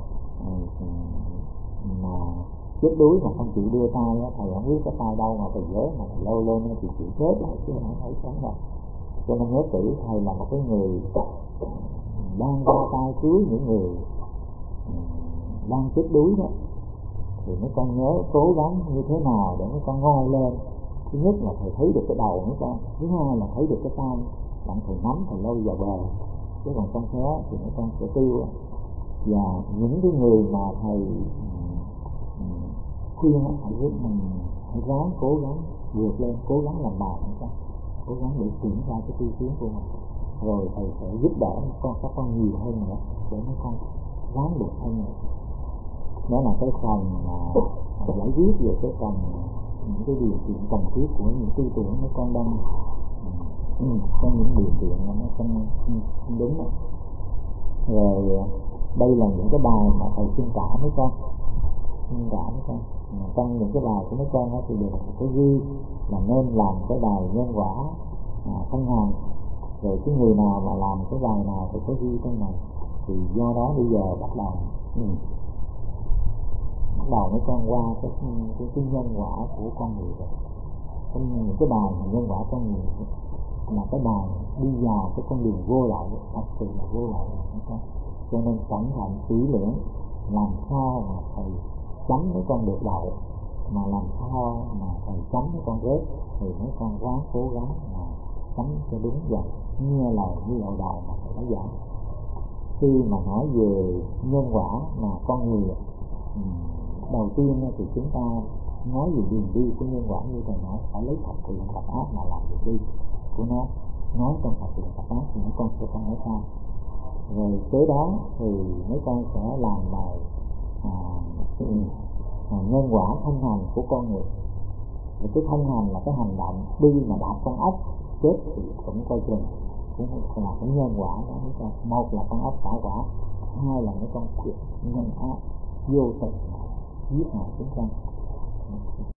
[SPEAKER 1] chết đuối mà không chịu đưa tay á, thầy không biết cái tay đâu mà thầy nhớ mà thầy lôi lên thì chịu chết đó, chứ không thấy sống đâu. Cho nên nhớ kỹ thầy là một cái người đang ra tay cứu những người đang chết đuối đó. Thì mấy con nhớ cố gắng như thế nào để mấy con ngoi lên. Thứ nhất là thầy thấy được cái đầu mấy con, thứ hai là thấy được cái tay, đặng thầy nắm thầy lôi vào bờ. Chứ còn con khéo thì mấy con sẽ tiêu. Và những cái người mà thầy khuyên thầy giúp mình hãy ráng cố gắng vượt lên, cố gắng làm bài mấy con, cố gắng để triển khai cái tư tiến của mình, rồi thầy sẽ giúp đỡ các con nhiều hơn nữa để mấy con ráng được hơn nữa. Đó là cái phần giải quyết về cái phần những cái điều kiện cần thiết của những tư tưởng mấy con đang có những điều kiện mà nó không đúng đó. Rồi đây là những cái bài mà thầy xin trả mấy con, trong những cái bài của mấy con đó thì được có ghi là nên làm cái bài nhân quả thanh hằng. Rồi cái người nào mà làm cái bài nào thì có ghi trong này. Thì do đó bây giờ bắt đầu mấy con qua cái nhân quả của con người rồi. Những cái bài nhân quả con người là cái bài đi vào cái con đường vô lậu, thật sự là vô lậu. Cho nên cẩn thận kỹ lưỡng, làm sao mà thầy chấm mấy con được đậu, mà làm sao mà thầy chấm mấy con rớt, thì mấy con ráng cố gắng mà chấm cho đúng vậy, nghe lời như lời đầu mà thầy đã dạy. Khi mà nói về nhân quả mà con người, đầu tiên thì chúng ta nói về đường đi của nhân quả, như thầy nói phải lấy thật thiện tập ác mà làm đường đi của nó. Nói trong thật thiện tập ác thì mấy con sẽ không nói sai. Rồi kế đó thì mấy con sẽ làm bài nhân quả thân hành của con người. Và cái thân hành là cái hành động đi mà đạp con ốc chết thì cũng coi chừng cũng là cái nhân quả đó mấy con. Một là con ốc xả quả, hai là mấy con nhân ác vô tình giết hại chúng con.